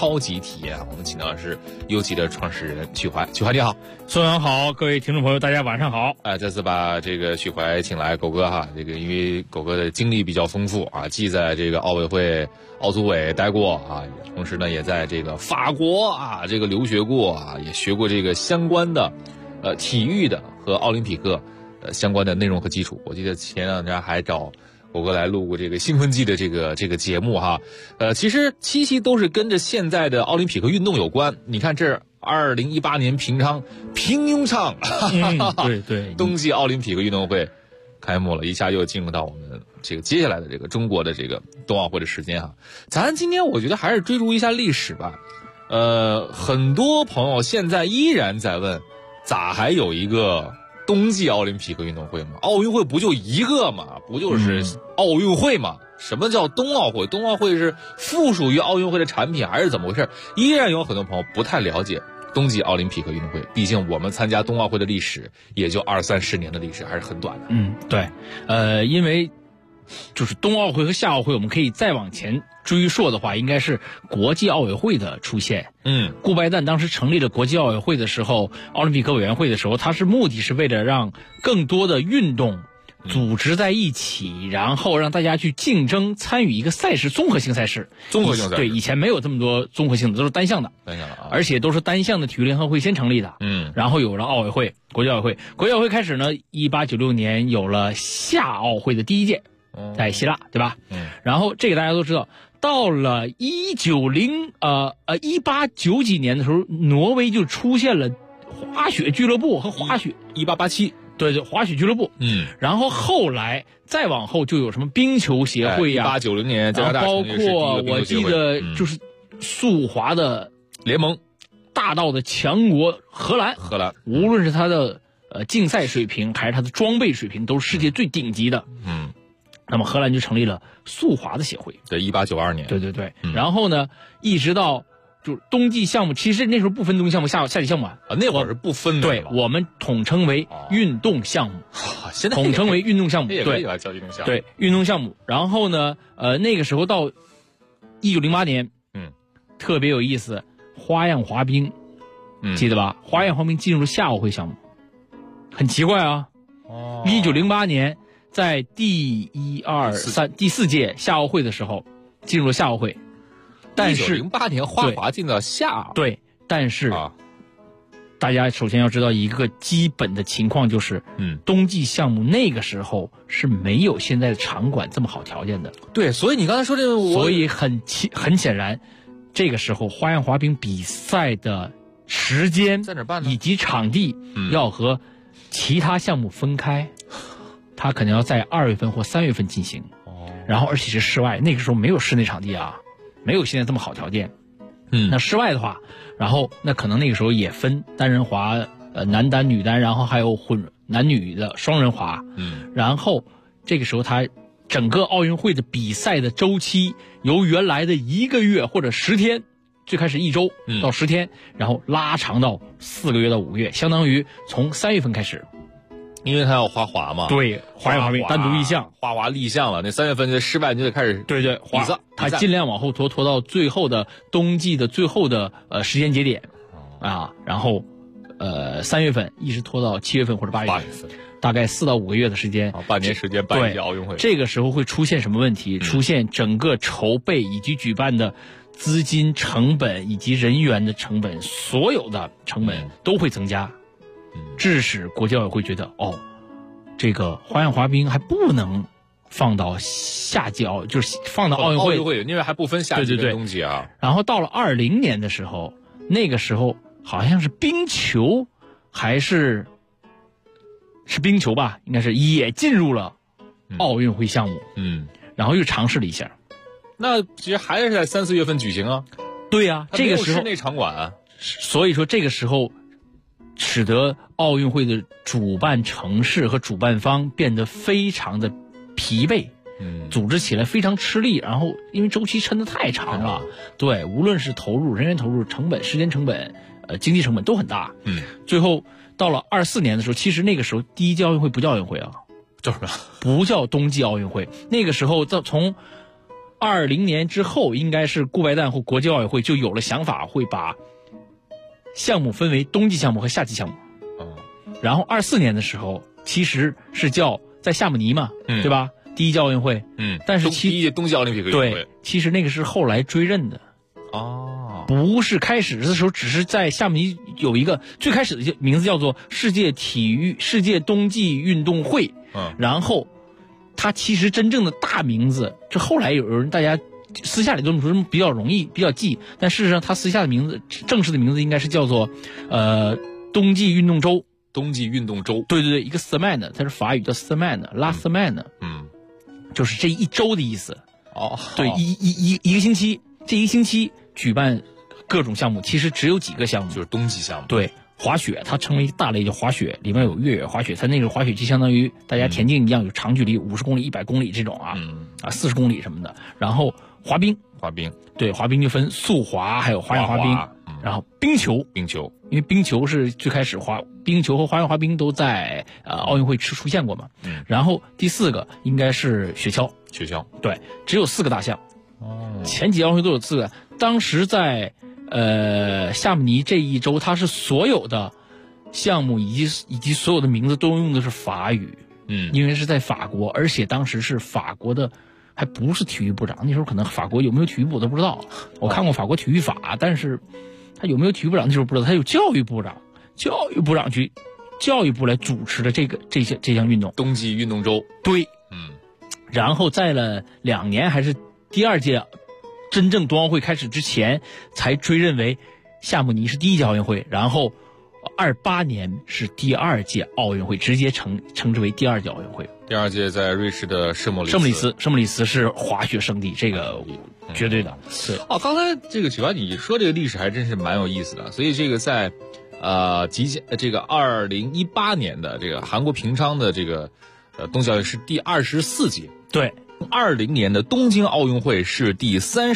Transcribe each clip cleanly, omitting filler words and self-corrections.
超级体验。我们请到的是优奇的创始人许怀，许怀你好。 宋阳好，各位听众朋友大家晚上好。 这次把这个许怀请来，狗哥哈，这个因为狗哥的经历比较丰富啊，既在这个奥委会、奥组委待过啊，同时呢也在这个法国啊这个留学过啊，也学过这个相关的体育的和奥林匹克相关的内容和基础。我记得前两天还找狗哥来录过这个兴奋剂的这个节目哈，其实七期都是跟着现在的奥林匹克运动有关。你看这2018年平庸昌， 对， 冬季奥林匹克运动会开幕了，一下又进入到我们这个接下来的这个中国的这个冬奥会的时间哈。咱今天我觉得还是追逐一下历史吧。很多朋友现在依然在问，咋还有一个冬季奥林匹克运动会吗？奥运会不就一个吗？不就是奥运会吗？什么叫冬奥会？冬奥会是附属于奥运会的产品还是怎么回事？依然有很多朋友不太了解冬季奥林匹克运动会，毕竟我们参加冬奥会的历史也就20-30年的历史，还是很短的。 对，因为就是冬奥会和夏奥会，我们可以再往前追溯的话，应该是国际奥委会的出现。顾拜旦当时成立了国际奥委会的时候，奥林匹克委员会的时候，它是目的是为了让更多的运动组织在一起，然后让大家去竞争参与一个赛事，综合性赛事。对，以前没有这么多综合性的，都是单项的，而且都是单项的体育联合会先成立的。然后有了奥委会、国际奥委会。国际奥委会开始呢，1896年有了夏奥会的第一届，在希腊，对吧？然后这个大家都知道，到了1890几年的时候，挪威就出现了滑雪俱乐部和滑雪 1887。 对，滑雪俱乐部。然后后来再往后就有什么冰球协会呀 ，1890年加拿大包括我记得就是速滑的联盟， 大道的强国荷兰，无论是它的竞赛水平还是它的装备水平，都是世界最顶级的。那么荷兰就成立了速滑的协会。 对，1892年。 对。然后呢，一直到就是冬季项目，其实那时候不分冬季项目、夏季项目啊， 那会儿是不分的。 对，我们统称为运动项目， 现在统称为运动项目。 对，叫运动项目。 对，运动项目。然后呢，那个时候到1908年，特别有意思，花样滑冰，记得吧？花样滑冰进入了夏奥会项目，很奇怪啊。1908年。在第4届夏奥会的时候，进入了夏奥会，但是 1908年花滑进到夏。 对，但是大家首先要知道一个基本的情况，就是冬季项目那个时候是没有现在的场馆这么好条件的。 对，所以你刚才说这个， 所以很显然，这个时候花样滑冰比赛的时间在哪办呢？ 以及场地要和其他项目分开。它可能要在2月份或3月份进行，然后而且是室外，那个时候没有室内场地啊，没有现在这么好条件。那室外的话，然后那可能那个时候也分单人滑、男单、女单，然后还有男女的双人滑。然后这个时候它整个奥运会的比赛的周期由原来的1个月或者10天，最开始1周到10天，然后拉长到4个月到5个月，相当于从3月份开始。 因为他要滑滑嘛， 对，花样滑冰单独立项， 花滑立项了。那3月份就在室外，你就得开始对比赛， 他尽量往后拖到最后的冬季的最后的时间节点然后3月份一直拖到7月份或者8月份，大概4到5个月的时间， 半年时间办一届奥运会。 这个时候会出现什么问题？出现整个筹备以及举办的资金成本以及人员的成本，所有的成本都会增加。致使国际奥委会觉得这个花样滑冰还不能放到夏季就是放到奥运会， 因为还不分夏季跟冬季啊。 然后到了20年的时候，那个时候好像是冰球还是冰球吧，应该是也进入了奥运会项目。然后又尝试了一下。 那其实还是在3-4月份举行啊。 对啊，这个时候室内场馆啊。 所以说这个时候使得奥运会的主办城市和主办方变得非常的疲惫，组织起来非常吃力，然后因为周期抻得太长了，对，无论是投入、人员投入、成本、时间成本、经济成本都很大。最后到了24年的时候，其实那个时候第一届奥运会不叫奥运会啊， 叫什么？ 不叫冬季奥运会。那个时候从 2020年之后，应该是顾拜旦或国际奥委会就有了想法，会把项目分为冬季项目和夏季项目。然后24年的时候，其实是叫在夏姆尼嘛，对吧？第一届奥运会，但是第一届冬季奥林匹克运动会， 对，其实那个是后来追认的。不是开始的时候，只是在夏姆尼有一个最开始的名字叫做世界冬季运动会，然后它其实真正的大名字，这后来有人大家私下里都说比较容易比较记，但事实上它私下的名字正式的名字应该是叫做冬季运动周。 冬季运动周， 对，一个 semaine， 它是法语叫 semaine，la semaine，就是这一周的意思。对，一个星期，这一个星期举办各种项目，其实只有几个项目， 就是冬季项目。 对，滑雪它称为大类叫滑雪，里面有越野滑雪，它那个滑雪就相当于大家田径一样，有长距离50公里、100公里这种40公里什么的。然后滑冰，对，滑冰就分速滑还有花样滑冰。然后冰球，因为冰球是最开始冰球和花样滑冰都在奥运会出现过嘛。然后第4个应该是雪橇，对，只有4个大项。前几奥运会都有4个。当时在夏姆尼这一周，它是所有的项目以及所有的名字都用的是法语。因为是在法国，而且当时是法国的。还不是体育部长，那时候可能法国有没有体育部都不知道。我看过法国体育法，但是他有没有体育部长那时候不知道。他有教育部长去教育部来主持的这项运动， 冬季运动周。 对，然后在了2年，还是第2届真正冬奥会开始之前，才追认为夏姆尼是第一届奥运会，然后28年是第2届奥运会，直接称之为第2届奥运会。 第2届在瑞士的圣莫里斯是滑雪圣地，这个绝对的。对。 刚才这个曲华你说这个历史还真是蛮有意思的。所以这个在这个2018年的这个韩国平昌的这个冬季奥运是第24届。 对。 20年的东京奥运会是第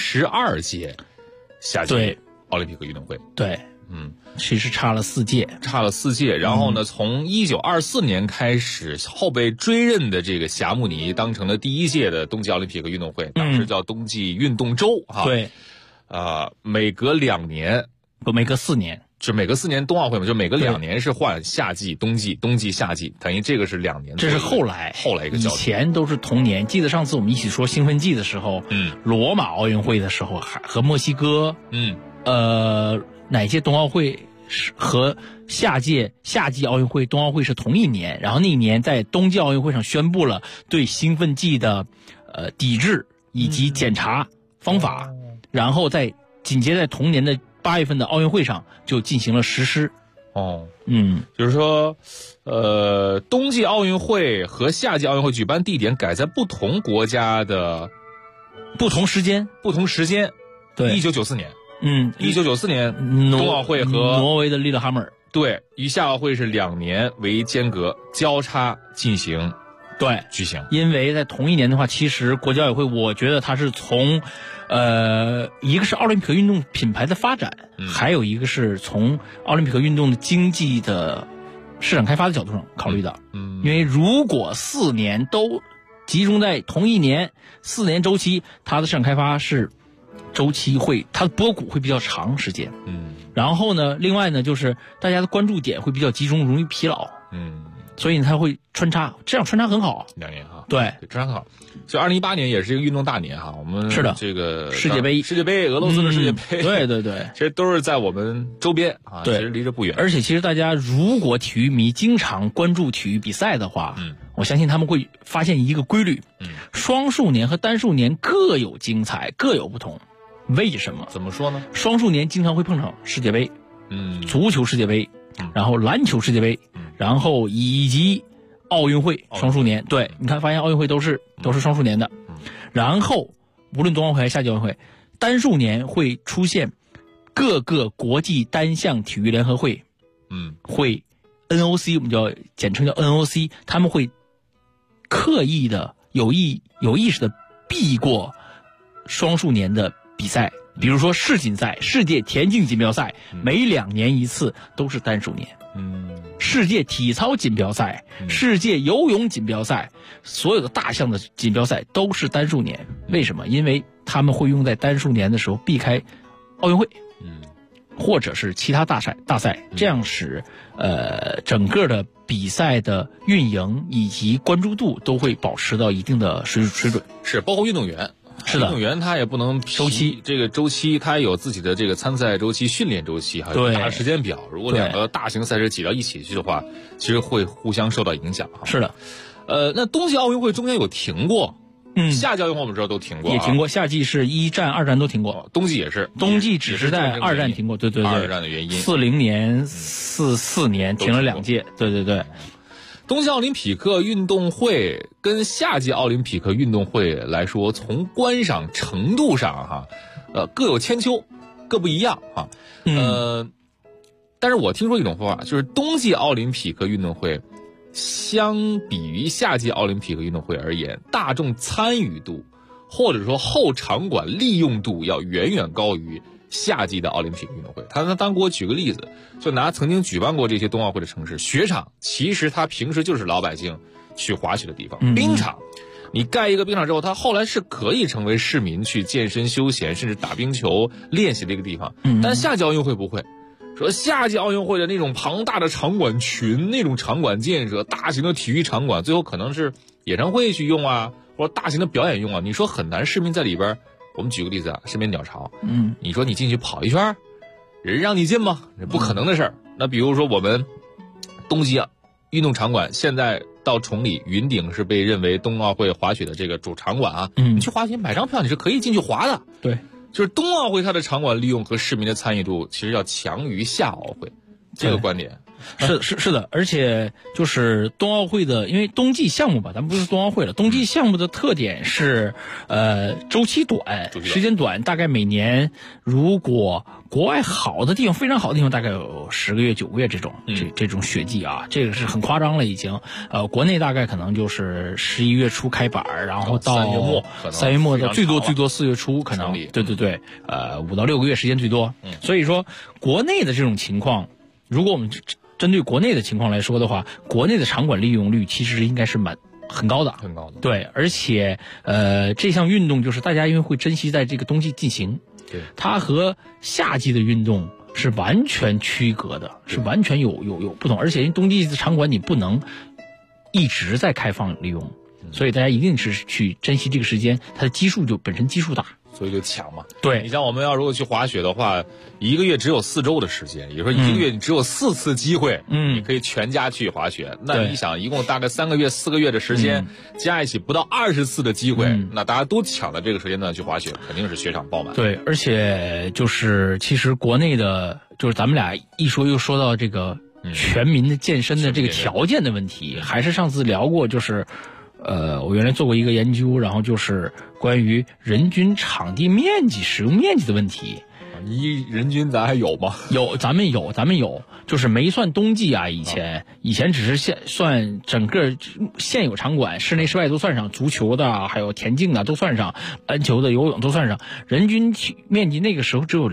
32届夏季奥林匹克运动会。 对。其实差了4届， 然后呢，从1924年开始，后被追认的这个霞慕尼当成了第1届的冬季奥林匹克运动会，当时叫冬季运动周对， 每隔2年， 不，每隔4年， 就每隔4年冬奥会嘛，就每隔2年是换夏季、冬季、夏季，等于这个是2年。 这是后来一个交替， 以前都是同年。记得上次我们一起说兴奋剂的时候，罗马奥运会的时候和墨西哥，哪届冬奥会和夏季奥运会冬奥会是同一年，然后那一年在冬季奥运会上宣布了对兴奋剂的抵制以及检查方法，然后紧接在同年的8月份的奥运会上就进行了实施。 就是说冬季奥运会和夏季奥运会举办地点改在不同国家的不同时间。 对，1994年。1994年冬奥会和挪威的利勒哈默尔， 对，与夏奥会是2年为间隔交叉进行，举行。 因为在同一年的话，其实国际奥委会我觉得它是从一个是奥林匹克运动品牌的发展，还有一个是从奥林匹克运动的经济的市场开发的角度上考虑的。因为如果4年都集中在同一年，4年周期，它的市场开发是周期它的波谷会比较长时间。然后呢，另外呢，就是大家的关注点会比较集中，容易疲劳。所以它会穿插，这样穿插很好。 2年哈， 对， 穿插很好。就2018年也是一个运动大年哈，我们是的， 这个世界杯， 俄罗斯的世界杯， 对， 其实都是在我们周边啊，其实离着不远。 而且其实大家如果体育迷经常关注体育比赛的话，我相信他们会发现一个规律，双数年和单数年各有精彩，各有不同。为什么？ 怎么说呢？ 双数年经常会碰上世界杯，足球世界杯，然后篮球世界杯，然后以及奥运会双数年。对，你看发现奥运会都是双数年的。然后无论冬奥会还是夏季奥运会，单数年会出现各个国际单项体育联合会，会 NOC， 我们简称叫 NOC， 他们会刻意的有意识的避过双数年的比赛，比如说世锦赛、世界田径锦标赛，每2年一次都是单数年。 世界体操锦标赛、世界游泳锦标赛，所有的大项的锦标赛都是单数年。为什么？因为他们会用在单数年的时候避开奥运会，或者是其他大赛，这样使整个的比赛的运营以及关注度都会保持到一定的水准。 是，包括运动员。 是的， 运动员他也不能周期， 这个周期他有自己的这个参赛周期、训练周期，还有大的时间表。如果两个大型赛事挤到一起去的话，其实会互相受到影响。 是的， 那冬季奥运会中间有停过，夏季奥运会我们知道都停过， 也停过。夏季是1战、2战都停过， 冬季也是， 冬季只是在2战停过。对 ，2战的原因 ，40年、44年停了2届。对。 冬季奥林匹克运动会跟夏季奥林匹克运动会来说，从观赏程度上各有千秋，各不一样但是我听说一种说法，就是冬季奥林匹克运动会相比于夏季奥林匹克运动会而言，大众参与度或者说后场馆利用度要远远高于夏季的奥林匹克运动会。他当给我举个例子，就拿曾经举办过这些冬奥会的城市，雪场其实它平时就是老百姓去滑雪的地方，冰场你盖一个冰场之后，它后来是可以成为市民去健身休闲甚至打冰球练习的一个地方。但夏季奥运会不会，说夏季奥运会的那种庞大的场馆群，那种场馆建设，大型的体育场馆，最后可能是演唱会去用啊，或者大型的表演用啊，你说很难市民在里边。我们举个例子身边鸟巢，你说你进去跑一圈，人让你进吗？不可能的事儿。那比如说我们冬季运动场馆，现在到崇礼云顶是被认为冬奥会滑雪的这个主场馆你去滑雪买张票你是可以进去滑的。 对， 就是冬奥会它的场馆利用和市民的参与度其实要强于夏奥会，这个观点。 是的，而且就是冬奥会的，因为冬季项目吧，咱们不是冬奥会了，冬季项目的特点是周期短，时间短，大概每年如果国外好的地方，非常好的地方，大概有10个月、9个月这种雪季啊，这个是很夸张了已经。国内大概可能就是11月初开板，然后到3月末到最多4月初可能。对，5到6个月时间最多。所以说国内的这种情况，如果我们针对国内的情况来说的话，国内的场馆利用率其实应该是很高的。对，而且这项运动就是大家因为会珍惜在这个冬季进行， 对， 它和夏季的运动是完全区隔的，是完全有不同。而且因为冬季的场馆你不能一直在开放利用，所以大家一定是去珍惜这个时间，它的基数就本身基数大。 所以就抢嘛。 对， 你像我们要如果去滑雪的话，1个月只有4周的时间，也就是说1个月你只有4次机会，你可以全家去滑雪。那你想，一共大概3个月、4个月的时间，加一起不到20次的机会，那大家都抢了这个时间段去滑雪，肯定是雪场爆满。 对，而且就是其实国内的，就是咱们俩一说又说到这个全民的健身的这个条件的问题，还是上次聊过，就是我原来做过一个研究，然后就是关于人均场地面积、使用面积的问题。 你人均咱还有吗？ 有，咱们有，就是没算冬季啊。以前只是算整个现有场馆，室内室外都算上，足球的还有田径的都算上，篮球的、游泳都算上，人均面积那个时候只有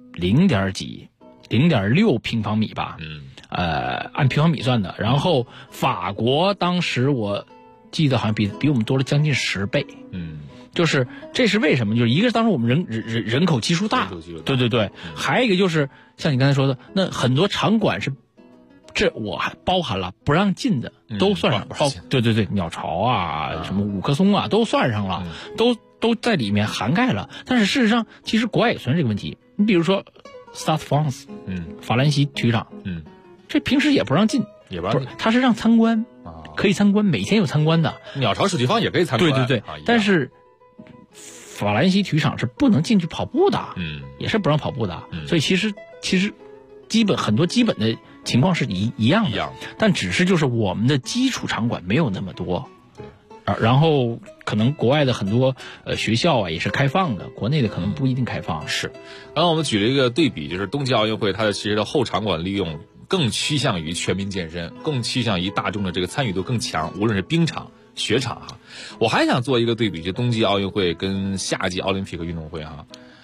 0.6平方米吧。按平方米算的。然后法国当时我记得好像比我们多了将近10倍。就是这是为什么？就是一个是当时我们人口基数大，对，还有一个就是像你刚才说的，那很多场馆是，这我还包含了不让进的，都算上，对，鸟巢啊，什么五棵松啊，都算上了，都在里面涵盖了。但是事实上，其实国外也存在这个问题。你比如说 Stade France，法兰西体育场，这平时也不让进，它是让参观，可以参观，每天有参观的。 鸟巢水立方也可以参观， 对，但是法兰西体育场是不能进去跑步的，也是不让跑步的，所以其实很多基本的情况是一样的，但只是就是我们的基础场馆没有那么多，然后可能国外的很多学校啊也是开放的，国内的可能不一定开放。 是，刚刚我们举了一个对比，就是冬季奥运会它的其实的后场馆利用更趋向于全民健身，更趋向于大众的这个参与度更强，无论是冰场、雪场我还想做一个对比，就冬季奥运会跟夏季奥林匹克运动会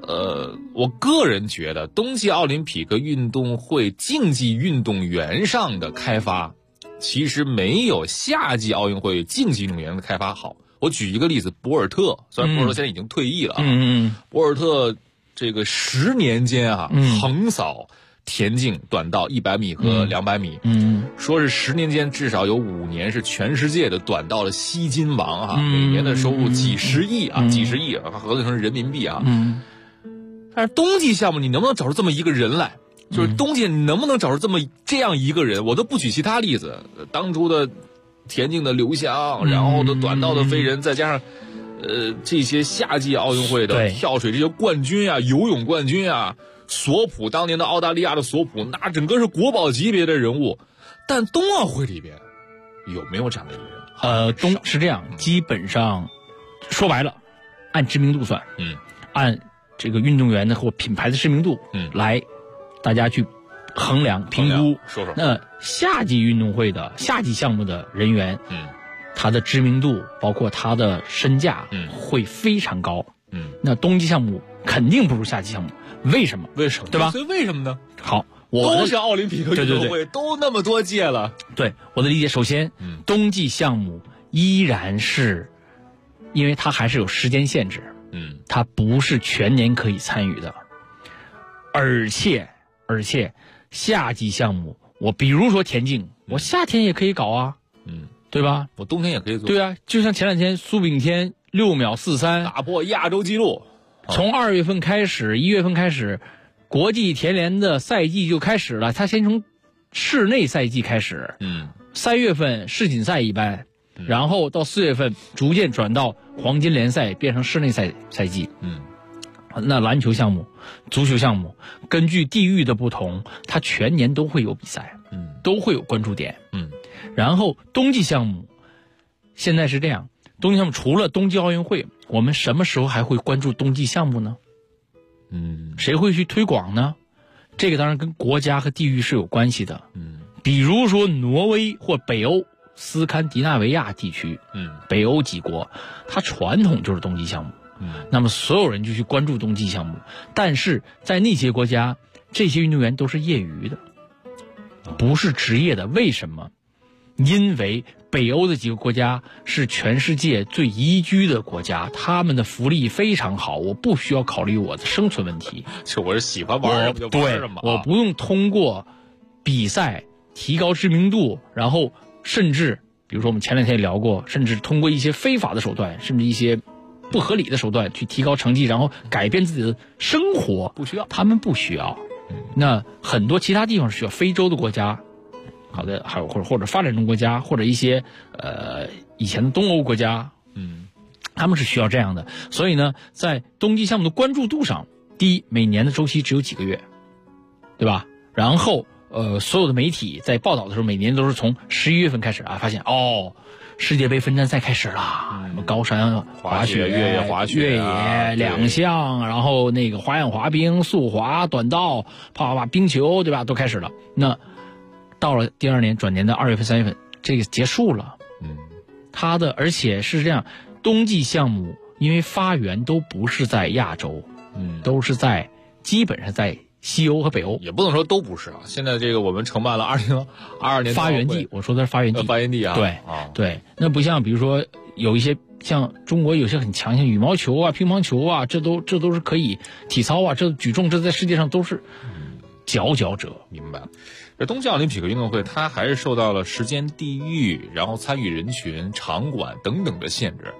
我个人觉得冬季奥林匹克运动会竞技运动员上的开发，其实没有夏季奥运会竞技运动员的开发好。我举一个例子，博尔特，虽然博尔特现在已经退役了啊，博尔特这个10年间啊，横扫田径、短道100米和200米，说是10年间至少有5年是全世界的短道的吸金王啊，每年的收入几十亿啊，合算成人民币啊。但是冬季项目你能不能找出这么一个人来？就是冬季你能不能找出这样一个人？我都不举其他例子，当初的田径的刘翔，然后的短道的飞人，再加上这些夏季奥运会的跳水这些冠军啊，游泳冠军啊。索普当年的澳大利亚的索普，那整个是国宝级别的人物，但冬奥会里边有没有这样的一个人？ 是这样，基本上说白了，按知名度算，按这个运动员的或品牌的知名度，来大家去衡量评估。 说说， 那夏季运动会的夏季项目的人员，他的知名度包括他的身价，会非常高。那冬季项目肯定不如夏季项目。为什么？对吧？ 所以为什么呢？ 好， 都是奥林匹克运动会，都那么多届了。 对，我的理解，首先，冬季项目依然是，因为它还是有时间限制，它不是全年可以参与的，而且夏季项目，我比如说田径，我夏天也可以搞啊，对吧？ 我冬天也可以做。 对啊，就像前2天苏炳添6秒43 打破亚洲纪录。 从2月份开始，1月份开始，国际田联的赛季就开始了。他先从室内赛季开始，3月份世锦赛一般，然后到4月份逐渐转到黄金联赛，变成室内赛季。那篮球项目、足球项目，根据地域的不同，它全年都会有比赛，都会有关注点。然后冬季项目，现在是这样。冬季项目除了冬季奥运会，我们什么时候还会关注冬季项目呢？谁会去推广呢？这个当然跟国家和地域是有关系的。比如说挪威或北欧斯堪的纳维亚地区，北欧几国，它传统就是冬季项目。那么所有人就去关注冬季项目，但是在那些国家，这些运动员都是业余的，不是职业的。为什么？因为北欧的几个国家是全世界最宜居的国家，他们的福利非常好，我不需要考虑我的生存问题。 就我是喜欢玩什么就玩什么， 我不用通过比赛提高知名度，然后甚至比如说我们前2天也聊过，甚至通过一些非法的手段，甚至一些不合理的手段去提高成绩，然后改变自己的生活， 不需要， 他们不需要。那很多其他地方是需要，非洲的国家。好的，还有或者发展中国家，或者一些以前的东欧国家，他们是需要这样的。所以呢，在冬季项目的关注度上，第一，每年的周期只有几个月，对吧？然后所有的媒体在报道的时候，每年都是从11月份开始啊，发现世界杯分站赛开始了，什么高山滑雪、 越野滑雪、 越野2项，然后那个花样滑冰、速滑、短道、啪冰球，对吧？都开始了。那到了第2年转年的2月份、3月份，这个结束了。而且是这样，冬季项目因为发源都不是在亚洲，都是基本上在西欧和北欧。 也不能说都不是啊。现在这个我们承办了2022年发源地，我说的是发源地。 发源地啊， 对，那不像比如说有一些像中国有些很强，像羽毛球啊、乒乓球啊，这都是可以，体操啊，这举重，这在世界上都是佼佼者。 明白。这冬季奥林匹克运动会，它还是受到了时间、地域，然后参与人群、场馆等等的限制。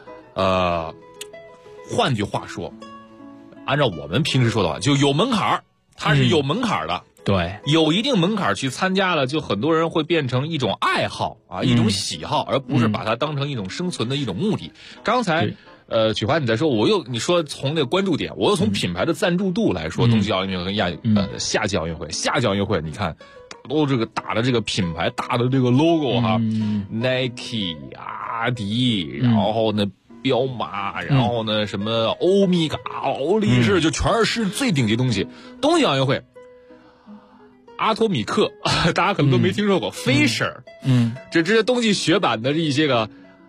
换句话说，按照我们平时说的话，就有门槛儿，它是有门槛儿的。 对， 有一定门槛去参加了，就很多人会变成一种爱好啊，一种喜好，而不是把它当成一种生存的一种目的。刚才曲华你在说，你说从那个关注点，我又从品牌的赞助度来说，冬季奥运会跟夏季奥运会，夏季奥运会你看都这个打的这个品牌大的这个 logo 哈，Nike、阿迪，然后呢彪马，然后呢什么欧米伽、劳力士，就全是最顶级东西。冬季奥运会，阿托米克，大家可能都没听说过，Fisher，这些冬季雪板的这一些个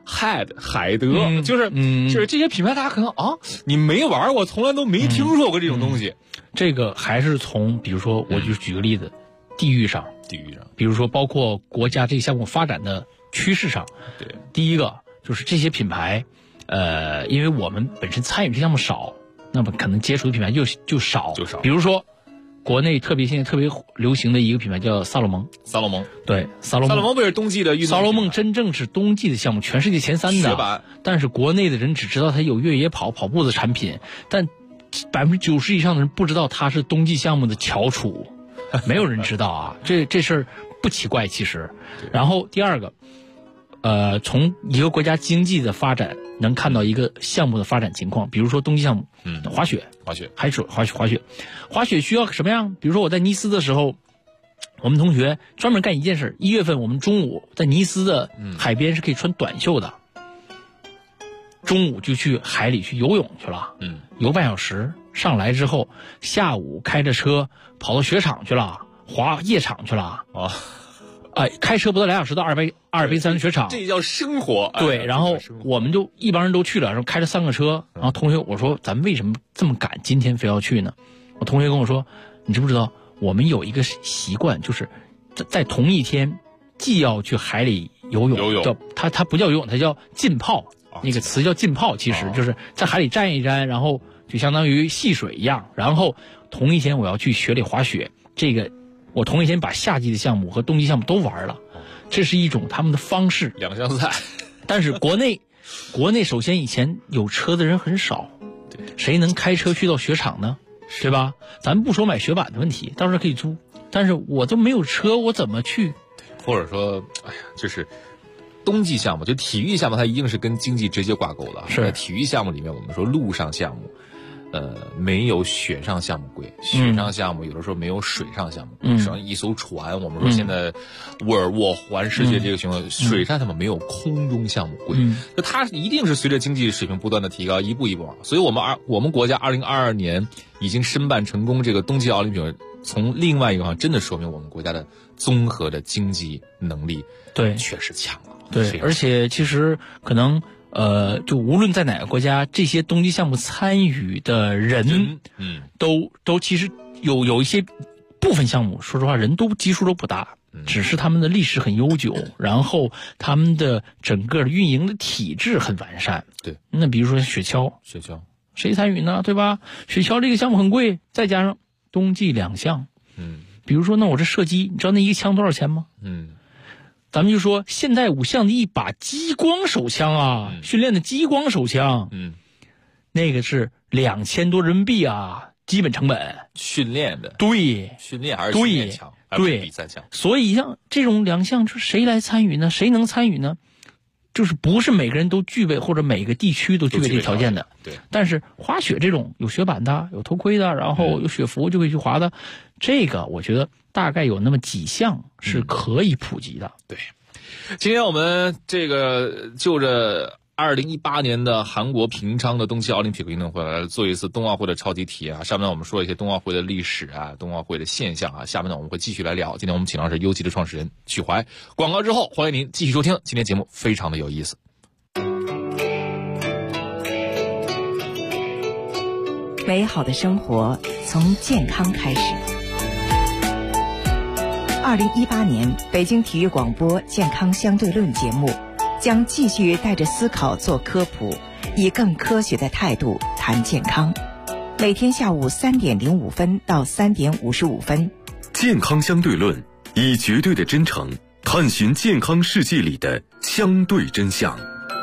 海德，就是这些品牌，大家可能你没玩过，从来都没听说过这种东西。 这个还是从比如说，我就举个例子，地域上，比如说包括国家这个项目发展的趋势上， 对， 第一个就是这些品牌，因为我们本身参与这项目少，那么可能接触的品牌就少，比如说。国内现在特别流行的一个品牌叫萨洛蒙，对，萨洛蒙不是冬季的运动。 萨洛蒙真正是冬季的项目，全世界前3的。 雪板， 但是国内的人只知道它有越野跑步的产品，但90%以上的人不知道它是冬季项目的翘楚，没有人知道啊。这事儿不奇怪其实。然后第二个，从一个国家经济的发展能看到一个项目的发展情况，比如说冬季项目，滑雪，还是滑雪需要什么样？比如说我在尼斯的时候，我们同学专门干一件事，1月份我们中午在尼斯的海边是可以穿短袖的，中午就去海里去游泳去了，游半小时，上来之后下午开着车跑到雪场去了，滑夜场去了开车不到2小时到阿尔卑斯山雪场， 这叫生活。 对，然后我们就一帮人都去了，然后开着3个车，然后同学我说咱们为什么这么赶，今天非要去呢？我同学跟我说，你知不知道我们有一个习惯，就是在同一天既要去海里游泳，叫它不叫游泳，它叫浸泡，那个词叫浸泡，其实就是在海里沾一沾，然后就相当于戏水一样。然后同一天我要去雪里滑雪，这个我同一天把夏季的项目和冬季项目都玩了，这是一种他们的方式， 两相赛。 但是国内首先以前有车的人很少，谁能开车去到雪场呢？对吧？咱不说买雪板的问题，到时候可以租，但是我都没有车，我怎么去？ 或者说，就是冬季项目，就体育项目，它一定是跟经济直接挂钩的。 是体育项目里面，我们说陆上项目。没有雪上项目贵，雪上项目有的时候没有水上项目贵。像一艘船，我们说现在沃尔沃环世界这个情况，水上项目没有空中项目贵。那它一定是随着经济水平不断的提高，一步一步往。所以我们国家2022年已经申办成功这个冬季奥林匹克，从另外一个方面真的说明我们国家的综合的经济能力确实强了。 对，而且其实可能。就无论在哪个国家，这些冬季项目参与的人，都其实有一些部分项目，说实话人都基数都不大，只是他们的历史很悠久，然后他们的整个运营的体制很完善。 对， 那比如说雪橇谁参与呢？对吧？雪橇这个项目很贵，再加上冬季2项，比如说那我这射击，你知道那一个枪多少钱吗？咱们就说现代5项的一把激光手枪啊，训练的激光手枪，那个是2000多人民币啊，基本成本。 训练的， 对， 训练还是训练枪， 对， 比赛枪。 所以像这种2项，谁来参与呢？谁能参与呢？就是不是每个人都具备，或者每个地区都具备这个条件的。 对。 但是滑雪这种有雪板的、有头盔的，然后有雪服就可以去滑的，这个我觉得大概有那么几项是可以普及的。 对。今天我们这个就着2018年的韩国平昌的冬季奥林匹克运动会来做一次冬奥会的超级体验啊。上面我们说一些冬奥会的历史啊，冬奥会的现象啊。下面呢我们会继续来聊。今天我们请到是优吉的创始人曲怀。广告之后，欢迎您继续收听。今天节目非常的有意思。 美好的生活从健康开始。2018年北京体育广播健康相对论节目将继续带着思考做科普，以更科学的态度谈健康。每天下午3点05分到3点55分。 健康相对论，以绝对的真诚探寻健康世界里的相对真相。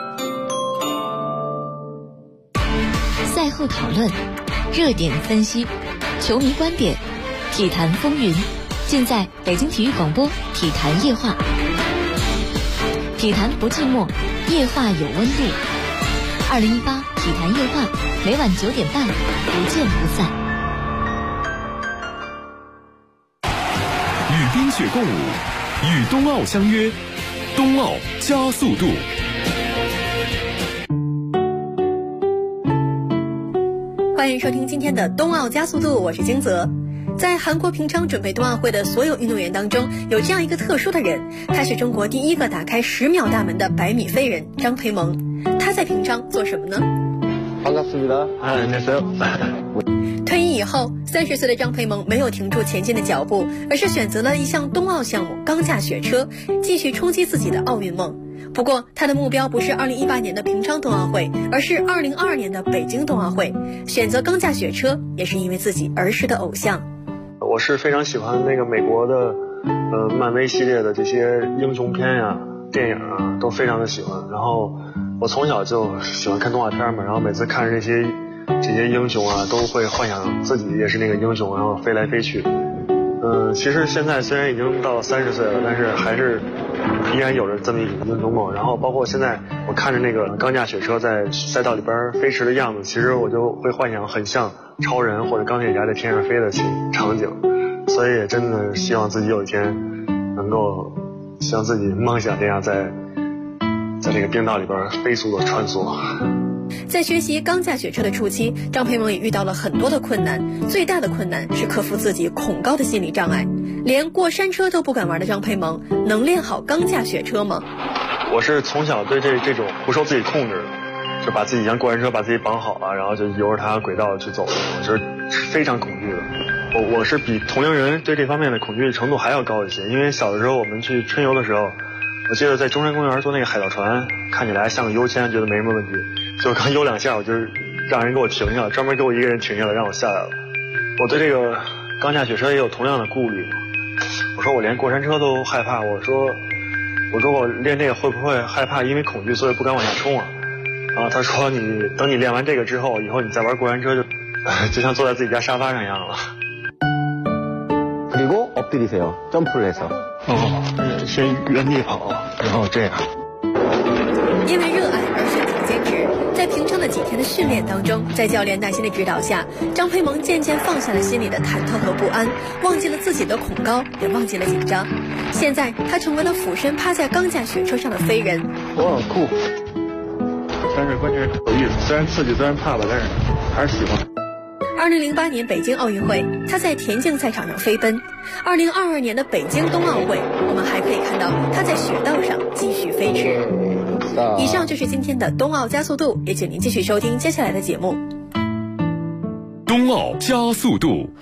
赛后讨论，热点分析，球迷观点，体坛风云，尽在北京体育广播体坛夜话。体坛不寂寞，夜话有温度。2018体坛夜话，每晚9点半，不见不散。 与冰雪共舞，与冬奥相约，冬奥加速度。 欢迎收听今天的冬奥加速度，我是金泽。 在韩国平昌准备冬奥会的所有运动员当中，有这样一个特殊的人，他是中国第一个打开10秒大门的100米飞人张培萌。他在平昌做什么呢？退役以后，30岁的张培萌没有停住前进的脚步，而是选择了一项冬奥项目钢架雪车，继续冲击自己的奥运梦。不过他的目标不是2018年的平昌冬奥会，而是2022年的北京冬奥会。选择钢架雪车也是因为自己儿时的偶像。 我是非常喜欢那个美国的漫威系列的这些英雄片呀、电影啊，都非常的喜欢。然后我从小就喜欢看动画片嘛，然后每次看着这些英雄啊，都会幻想自己也是那个英雄，然后飞来飞去。其实现在虽然已经到了30岁了，但是还是依然有着这么一种英雄梦。然后包括现在我看着那个钢架雪车在赛道里边飞驰的样子，其实我就会幻想很像超人或者钢铁侠在天上飞的场景。所以也真的希望自己有一天能够像自己梦想这样在这个冰道里边飞速的穿梭。 在学习钢架雪车的初期，张培萌也遇到了很多的困难，最大的困难是克服自己恐高的心理障碍。连过山车都不敢玩的张培萌，能练好钢架雪车吗？ 我是从小对这种不受自己控制的，就把自己像过山车把自己绑好了，然后就由着它轨道去走，我就是非常恐惧的。我是比同龄人对这方面的恐惧程度还要高一些，因为小的时候我们去春游的时候，我记得在中山公园坐那个海盗船，看起来像个优签，觉得没什么问题，就刚游2下，我就让人给我停下了，专门给我一个人停下来让我下来了。我对这个钢架雪车也有同样的顾虑，我说我连过山车都害怕，我说我练这个会不会害怕因为恐惧所以不敢往下冲啊？他说等你练完这个之后，以后你再玩过山车就像坐在自己家沙发上一样了。 그리고 엎드리세요. 점프를 해서. 先原地跑，然后这样。 因为热爱而选择坚持，在平昌的几天的训练当中，在教练耐心的指导下，张培萌渐渐放下了心里的忐忑和不安，忘记了自己的恐高，也忘记了紧张。现在他成为了俯身趴在钢架雪车上的飞人。 我很酷，但是关键是有意思，虽然刺激，虽然怕吧，但是还是喜欢。 2008年北京奥运会，他在田径赛场上飞奔。2022年的北京冬奥会，我们还可以看到他在雪道上继续飞驰。以上就是今天的冬奥加速度，也请您继续收听接下来的节目。 冬奥加速度。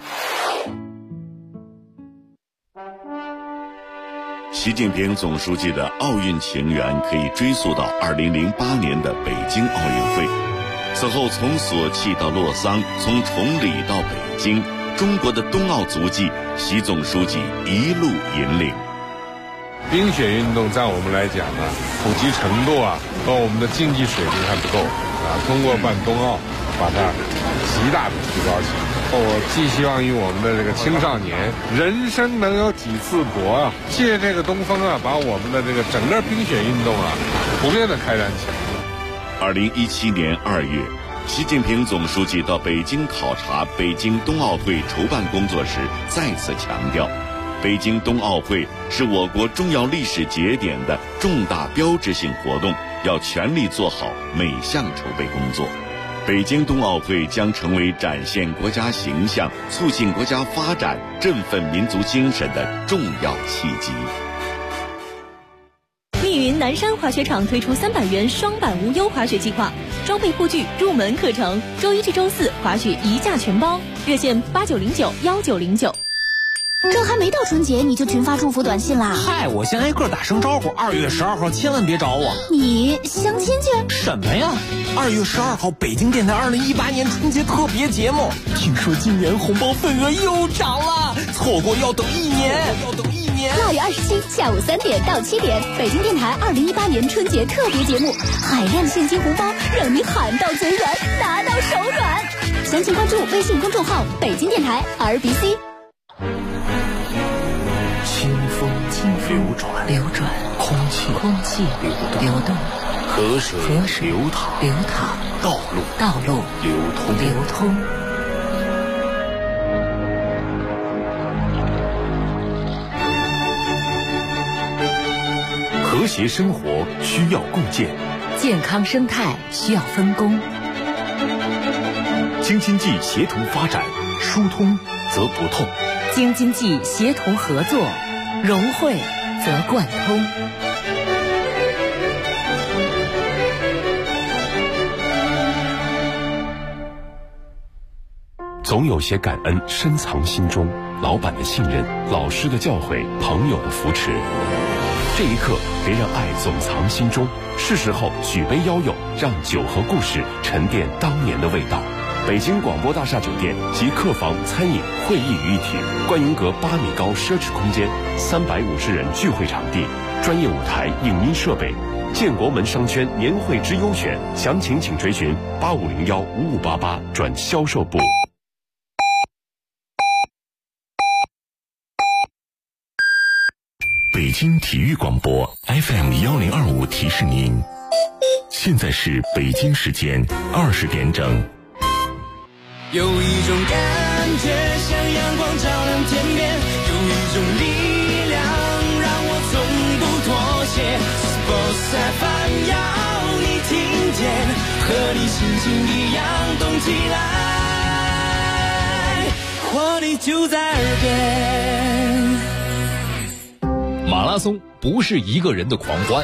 习近平总书记的奥运情缘可以追溯到2008年的北京奥运会。此后从索契到洛桑，从崇礼到北京，中国的冬奥足迹，习总书记一路引领。 冰雪运动在我们来讲呢，普及程度和我们的竞技水平还不够通过办冬奥，把它极大的提高起来。我寄希望于我们的这个青少年，人生能有几次搏借这个东风把我们的这个整个冰雪运动普遍的开展起来。 2017年2月，习近平总书记到北京考察北京冬奥会筹办工作时，再次强调，北京冬奥会是我国重要历史节点的重大标志性活动，要全力做好每项筹备工作。北京冬奥会将成为展现国家形象、促进国家发展、振奋民族精神的重要契机。 密云南山滑雪场推出300元双板无忧滑雪计划，装备护具、入门课程，周一至周四滑雪一价全包，热线89091909。 这还没到春节你就群发祝福短信啦？ 嗨，我先挨个打声招呼，2月12号千万别找我。 你相亲去？ 什么呀？2月12号北京电台2018年春节特别节目，听说今年红包份额又涨了，错过要等1年。 2月27下午3点到7点，北京电台2018年春节特别节目，海量现金红包让你喊到嘴软，拿到手软。详情关注微信公众号北京电台 RBC。 清风流转，空气流动，河水流淌，道路流通。 和谐生活需要共建， 健康生态需要分工。 京津冀协同发展， 疏通则不痛。 京津冀协同合作，融汇则贯通。 总有些感恩深藏心中，老板的信任，老师的教诲，朋友的扶持。这一刻，别让爱总藏心中，是时候举杯邀友，让酒和故事沉淀当年的味道。北京广播大厦酒店集客房、餐饮、会议于一体，观云阁8米高奢侈空间，350人聚会场地，专业舞台、影音设备。建国门商圈年会之优选，详情请垂询85015588转销售部。北京体育广播 FM1025提示您，现在是北京时间20点整。 有一种感觉像阳光照亮天边，有一种力量让我从不妥协。Sports FM 要你听见，和你心情一样动起来，活力就在耳边。 马拉松不是一个人的狂欢，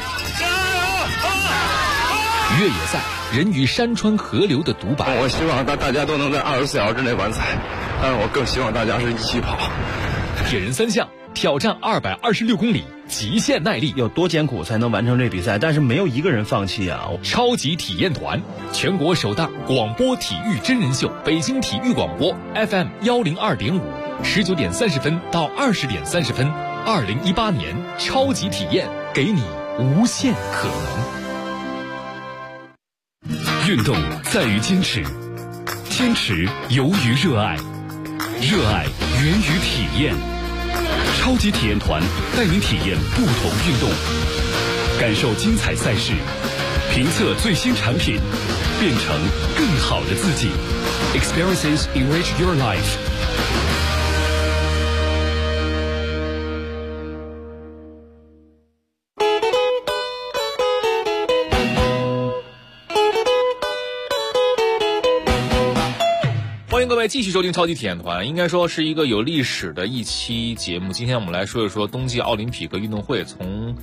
越野赛人与山川河流的独白。 我希望大家都能在24小时之内完赛，但是我更希望大家是一起跑。 铁人3项挑战226公里，极限耐力， 有多艰苦才能完成这比赛？但是没有一个人放弃啊！ 超级体验团，全国首档广播体育真人秀，北京体育广播 FM102.5，19点30分到20点30分。2018年超级体验，给你无限可能。 运动在于坚持，坚持由于热爱，热爱源于体验。超级体验团带您体验不同运动，感受精彩赛事，评测最新产品，变成更好的自己。Experiences enrich your life。 欢迎各位继续收听超级体验团，应该说是一个有历史的一期节目。今天我们来说一说冬季奥林匹克运动会，从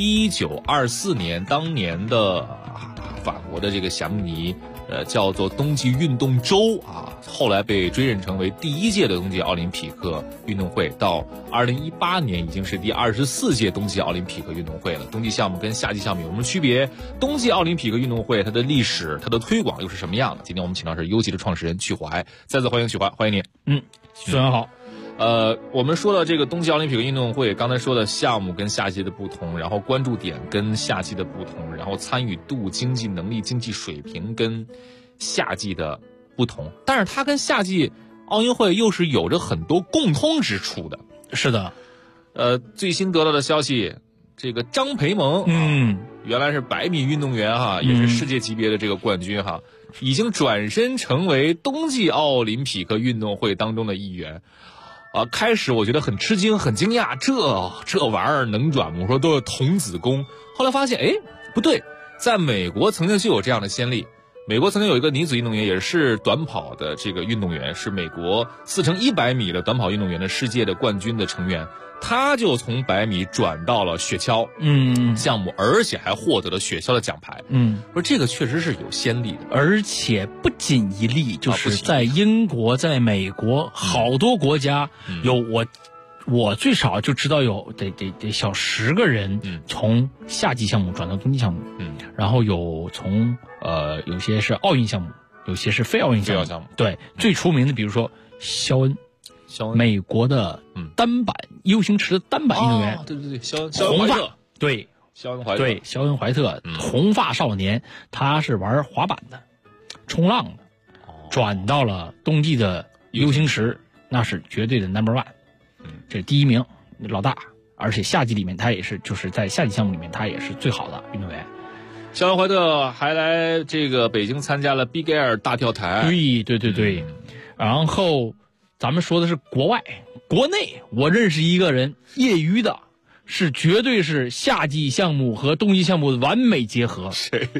1924年当年的法国的这个霞慕尼叫做冬季运动周啊，后来被追认成为第1届的冬季奥林匹克运动会，到2018年已经是第24届冬季奥林匹克运动会了。冬季项目跟夏季项目有什么区别？冬季奥林匹克运动会它的历史、它的推广又是什么样的？今天我们请到是优吉的创始人曲怀，再次欢迎曲怀，欢迎您。 主持人好。 我们说到这个冬季奥林匹克运动会，刚才说的项目跟夏季的不同，然后关注点跟夏季的不同，然后参与度、经济能力、经济水平跟夏季的不同，但是它跟夏季奥运会又是有着很多共通之处的。 是的， 最新得到的消息，这个张培萌，原来是100米运动员哈，也是世界级别的这个冠军哈，已经转身成为冬季奥林匹克运动会当中的一员。开始我觉得很吃惊很惊讶，这玩意儿能转吗？我说都是童子功。后来发现不对，在美国曾经就有这样的先例。美国曾经有一个女子运动员，也是短跑的这个运动员，是美国4×100米的短跑运动员的世界的冠军的成员，她就从100米转到了雪橇项目，而且还获得了雪橇的奖牌。说这个确实是有先例的， 而且不仅一例，就是在英国、在美国好多国家有我最少就知道有得小10个人从夏季项目转到冬季项目，然后有从有些是奥运项目，有些是非奥运项目。对，最出名的比如说肖恩，美国的单板 U 型池的单板运动员， 对，肖恩怀特， 对， 肖恩怀特， 对，肖恩怀特，红发少年，他是玩滑板的，冲浪的，转到了冬季的 U 型池，那是绝对的 No.1。这是第1名，老大，而且夏季里面他也是，就是在夏季项目里面他也是最好的运动员。 肖恩怀特还来这个北京参加了 Big Air 大跳台。 对。然后咱们说的是国外，国内我认识一个人，业余的，是绝对是夏季项目和冬季项目的完美结合。 谁？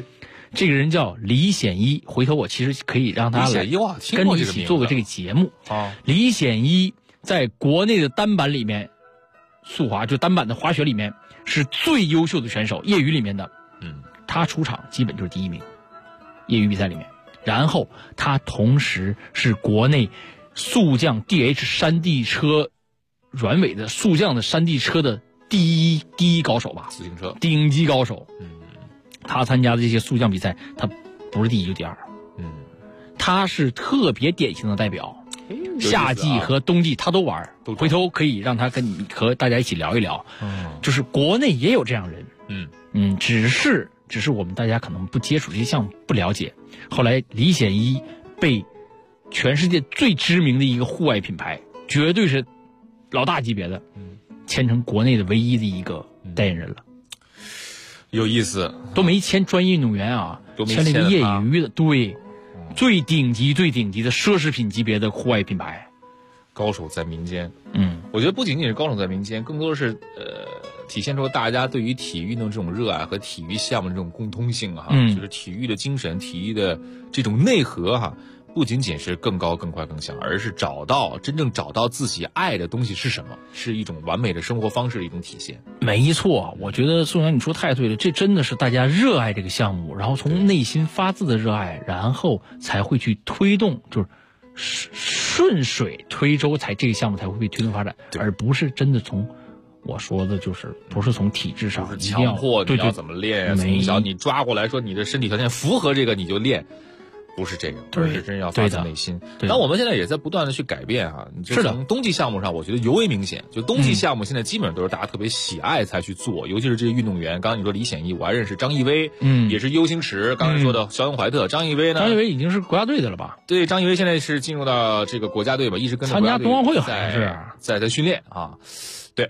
这个人叫李显一，回头我其实可以让他来跟你一起做个这个节目。李显一在国内的单板里面，速滑就单板的滑雪里面是最优秀的选手，业余里面的。他出场基本就是第1名，业余比赛里面。然后他同时是国内速降 DH 山地车软尾的速降的山地车的第一高手吧， 自行车顶级高手。他参加的这些速降比赛，他不是第1就第2。他是特别典型的代表，夏季和冬季他都玩。回头可以让他和大家一起聊一聊。就是国内也有这样人。只是我们大家可能不接触这些项目，不了解。后来李显一被全世界最知名的一个户外品牌，绝对是老大级别的，签成国内的唯一的一个代言人了。 有意思， 都没签专业运动员啊，签了一个业余的，对，最顶级的奢侈品级别的户外品牌。 高手在民间。我觉得不仅仅是高手在民间，更多的是体现出大家对于体育运动这种热爱和体育项目的这种共通性就是体育的精神、体育的这种内核不仅仅是更高、更快、更强，而是真正找到自己爱的东西是什么，是一种完美的生活方式的一种体现。 没错，我觉得宋阳你说太对了，这真的是大家热爱这个项目，然后从内心发自的热爱，然后才会去推动，就是顺水推舟，这个项目才会被推动发展，而不是真的从我说的就是不是从体制上强迫你要怎么练，从小你抓过来说你的身体条件符合这个你就练，不是这个，而是真要发自内心。但我们现在也在不断的去改变就从冬季项目上我觉得尤为明显，就冬季项目现在基本上都是大家特别喜爱才去做，尤其是这些运动员。刚才你说李显一，我还认识张艺威，也是 U 星驰，刚才说的肖恩怀特，张艺威已经是国家队的了吧？ 对，张艺威现在是进入到这个国家队吧，一直跟着参加冬奥会好像是在训练对，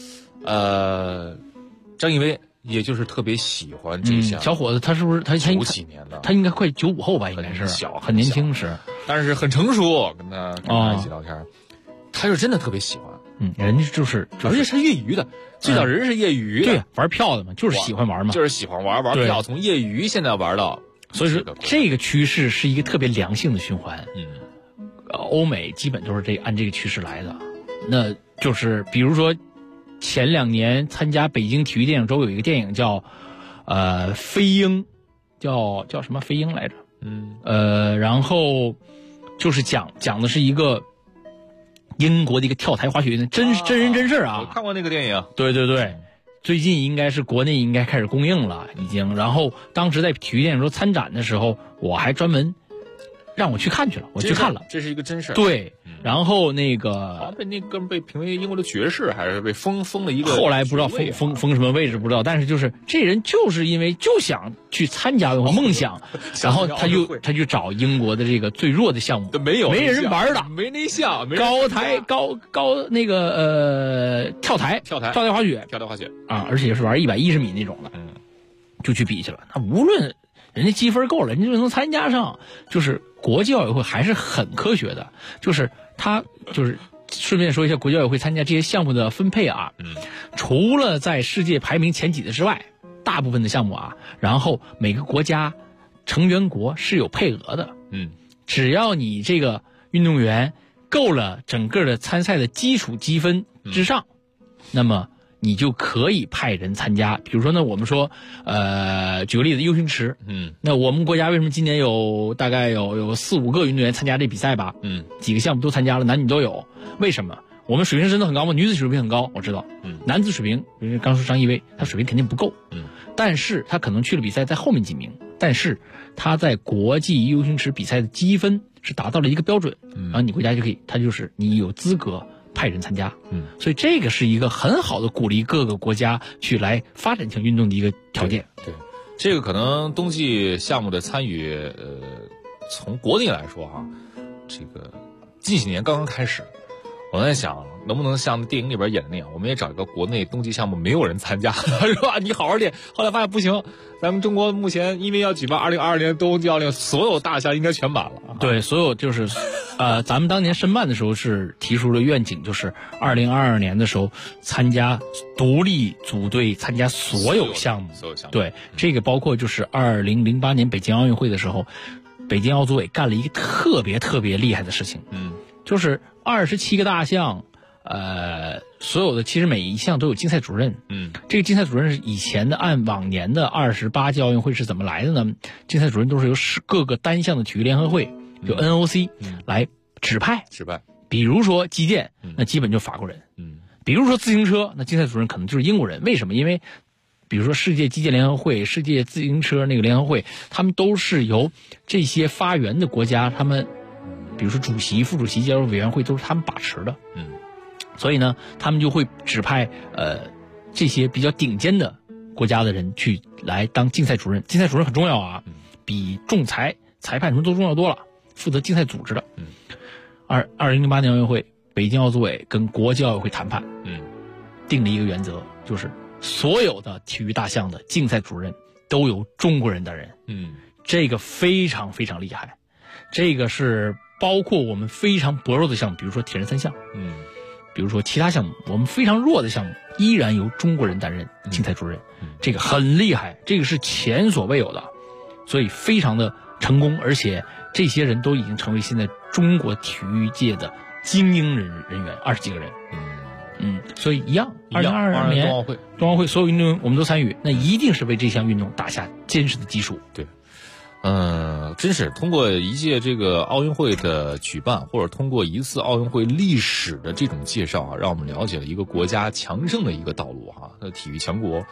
张艺威也就是特别喜欢这项。 小伙子他是不是他 90几年的？ 他应该快95后吧，应该是很年轻时， 但是很成熟。跟他一起聊天，他是真的特别喜欢。 人家就是而且是业余的，最早人是业余的， 对，玩票的嘛，就是喜欢玩嘛， 就是喜欢玩票，从业余现在玩到， 所以说这个趋势是一个特别良性的循环。欧美基本都是按这个趋势来的。那就是比如说前2年参加北京体育电影周有一个电影叫飞鹰，叫什么飞鹰来着？然后就是讲的是一个英国的一个跳台滑雪运动，真人真事啊。 我看过那个电影。 对，最近应该是国内应该开始公映了，已经。然后当时在体育电影周参展的时候，我还专门让我去看去了，我去看了。 这是一个真事。 对，然后那个好像被那哥们被评为英国的爵士，还是被封了一个。 后来不知道封什么位置不知道，但是就是这人就是因为就想去参加的梦想，然后他就找英国的这个最弱的项目，没人玩的， 没那项， 高台高那个跳台滑雪而且是玩110米那种的，就去比去了。那无论人家积分够了，人家就能参加上。就是国际奥委会还是很科学的，就是他就是顺便说一下国际奥委会参加这些项目的分配除了在世界排名前几的之外，大部分的项目然后每个国家成员国是有配额的。只要你这个运动员够了整个的参赛的基础积分之上，那么你就可以派人参加。比如说呢，我们说举个例子，U星驰，那我们国家为什么今年大概有4-5个运动员参加这比赛吧？几个项目都参加了，男女都有。为什么？我们水平真的很高吗？女子水平很高，我知道。男子水平，比如刚说张艺威，他水平肯定不够。但是他可能去了比赛在后面几名，但是他在国际 U 星驰比赛的积分是达到了一个标准，然后你国家就可以，他就是你有资格派人参加。所以这个是一个很好的鼓励各个国家去来发展这项运动的一个条件。 对，这个可能冬季项目的参与，从国内来说这个近几年刚刚开始。 我在想，能不能像电影里边演的那样，我们也找一个国内冬季项目没有人参加，是吧？你好好练。后来发现不行，咱们中国目前因为要举办2022年冬季奥运，所有大项应该全满了。 对，所有就是，咱们当年申办的时候是提出了愿景，就是2022年的时候参加独立组队参加所有项目。对，这个包括就是2008年北京奥运会的时候，北京奥组委干了一个特别厉害的事情。就是27个大项，所有的其实每一项都有竞赛主任。这个竞赛主任是以前的按往年的28届奥运会是怎么来的呢？竞赛主任都是由各个单项的体育联合会，就 NOC 来指派。比如说击剑，那基本就法国人。比如说自行车，那竞赛主任可能就是英国人。为什么？因为比如说世界击剑联合会、世界自行车那个联合会，他们都是由这些发源的国家，他们比如说主席、副主席、加入委员会都是他们把持的。所以呢，他们就会指派这些比较顶尖的国家的人去来当竞赛主任。竞赛主任很重要啊，比仲裁、裁判什么都重要多了，负责竞赛组织的。2008年奥运会，北京奥组委跟国际奥委会谈判，定了一个原则，就是所有的体育大项的竞赛主任都由中国人担任。这个非常非常厉害，这个是包括我们非常薄弱的项目，比如说铁人三项，比如说其他项目，我们非常弱的项目依然由中国人担任竞赛主任，这个很厉害，这个是前所未有的，所以非常的成功，而且这些人都已经成为现在中国体育界的精英人员，20几个人。所以一样，2022年冬奥会所有运动我们都参与，那一定是为这项运动打下坚实的基础。 对。真是通过一届这个奥运会的举办，或者通过一次奥运会历史的这种介绍啊，让我们了解了一个国家强盛的一个道路哈。体育强国，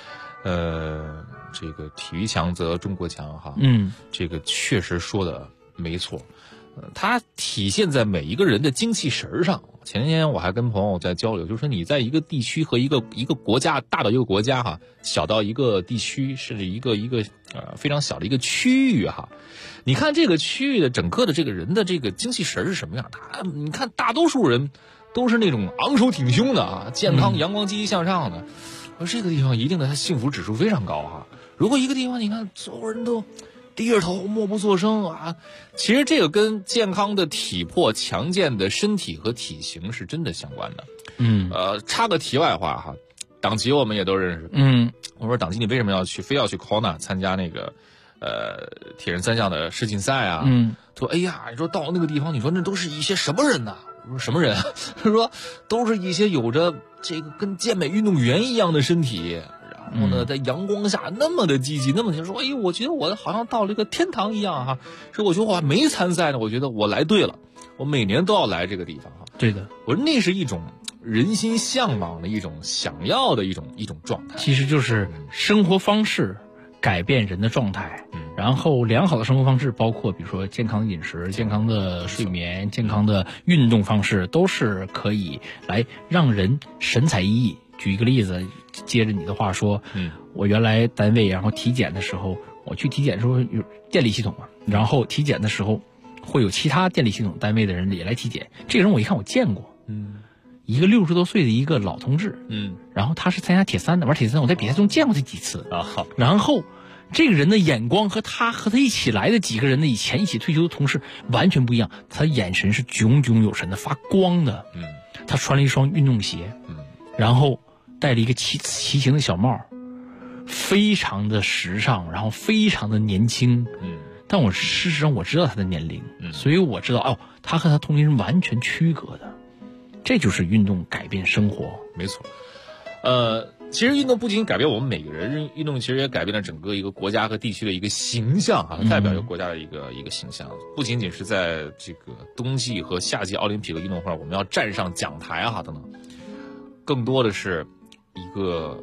这个体育强则中国强哈。这个确实说的没错。它体现在每一个人的精气神上。前天我还跟朋友在交流，就是说你在一个地区和一个国家，大到一个国家哈，小到一个地区，甚至一个非常小的一个区域哈，你看这个区域的整个的这个人的这个精气神是什么样的？你看大多数人都是那种昂首挺胸的啊，健康、阳光、积极向上的。而这个地方一定的，它幸福指数非常高哈。如果一个地方你看所有人都低着头默不作声啊，其实这个跟健康的体魄、强健的身体和体型是真的相关的。插个题外话哈，党旗我们也都认识。我说党旗你为什么非要去 Kona 参加那个铁人三项的世锦赛啊？他说哎呀，你说到那个地方，你说那都是一些什么人呢？我说什么人？他说都是一些有着这个跟健美运动员一样的身体。然后呢，在阳光下那么的积极，那么的说，哎，我觉得我好像到了一个天堂一样哈。所以我觉得我还没参赛呢，我觉得我来对了，我每年都要来这个地方哈。 对的， 我说那是一种人心向往的一种想要的一种状态。 其实就是生活方式改变人的状态，然后良好的生活方式包括比如说健康的饮食、健康的睡眠、健康的运动方式，都是可以来让人神采奕奕。举一个例子，接着你的话说，我原来单位然后体检的时候，我去体检的时候有电力系统嘛，然后体检的时候会有其他电力系统单位的人也来体检。这个人我一看我见过，一个60多岁的一个老同志，然后他是参加铁三的，玩铁三，我在比赛中见过他几次啊。然后这个人的眼光和他一起来的几个人的以前一起退休的同事完全不一样，他眼神是炯炯有神的，发光的。他穿了一双运动鞋，然后戴了一个骑行的小帽，非常的时尚，然后非常的年轻。但我事实上我知道他的年龄，所以我知道他和他同龄人完全区隔的。这就是运动改变生活。 没错。其实运动不仅改变我们每个人，运动其实也改变了整个一个国家和地区的一个形象啊，代表一个国家的一个形象。不仅仅是在这个冬季和夏季奥林匹克运动会，我们要站上讲台啊等等，更多的是一个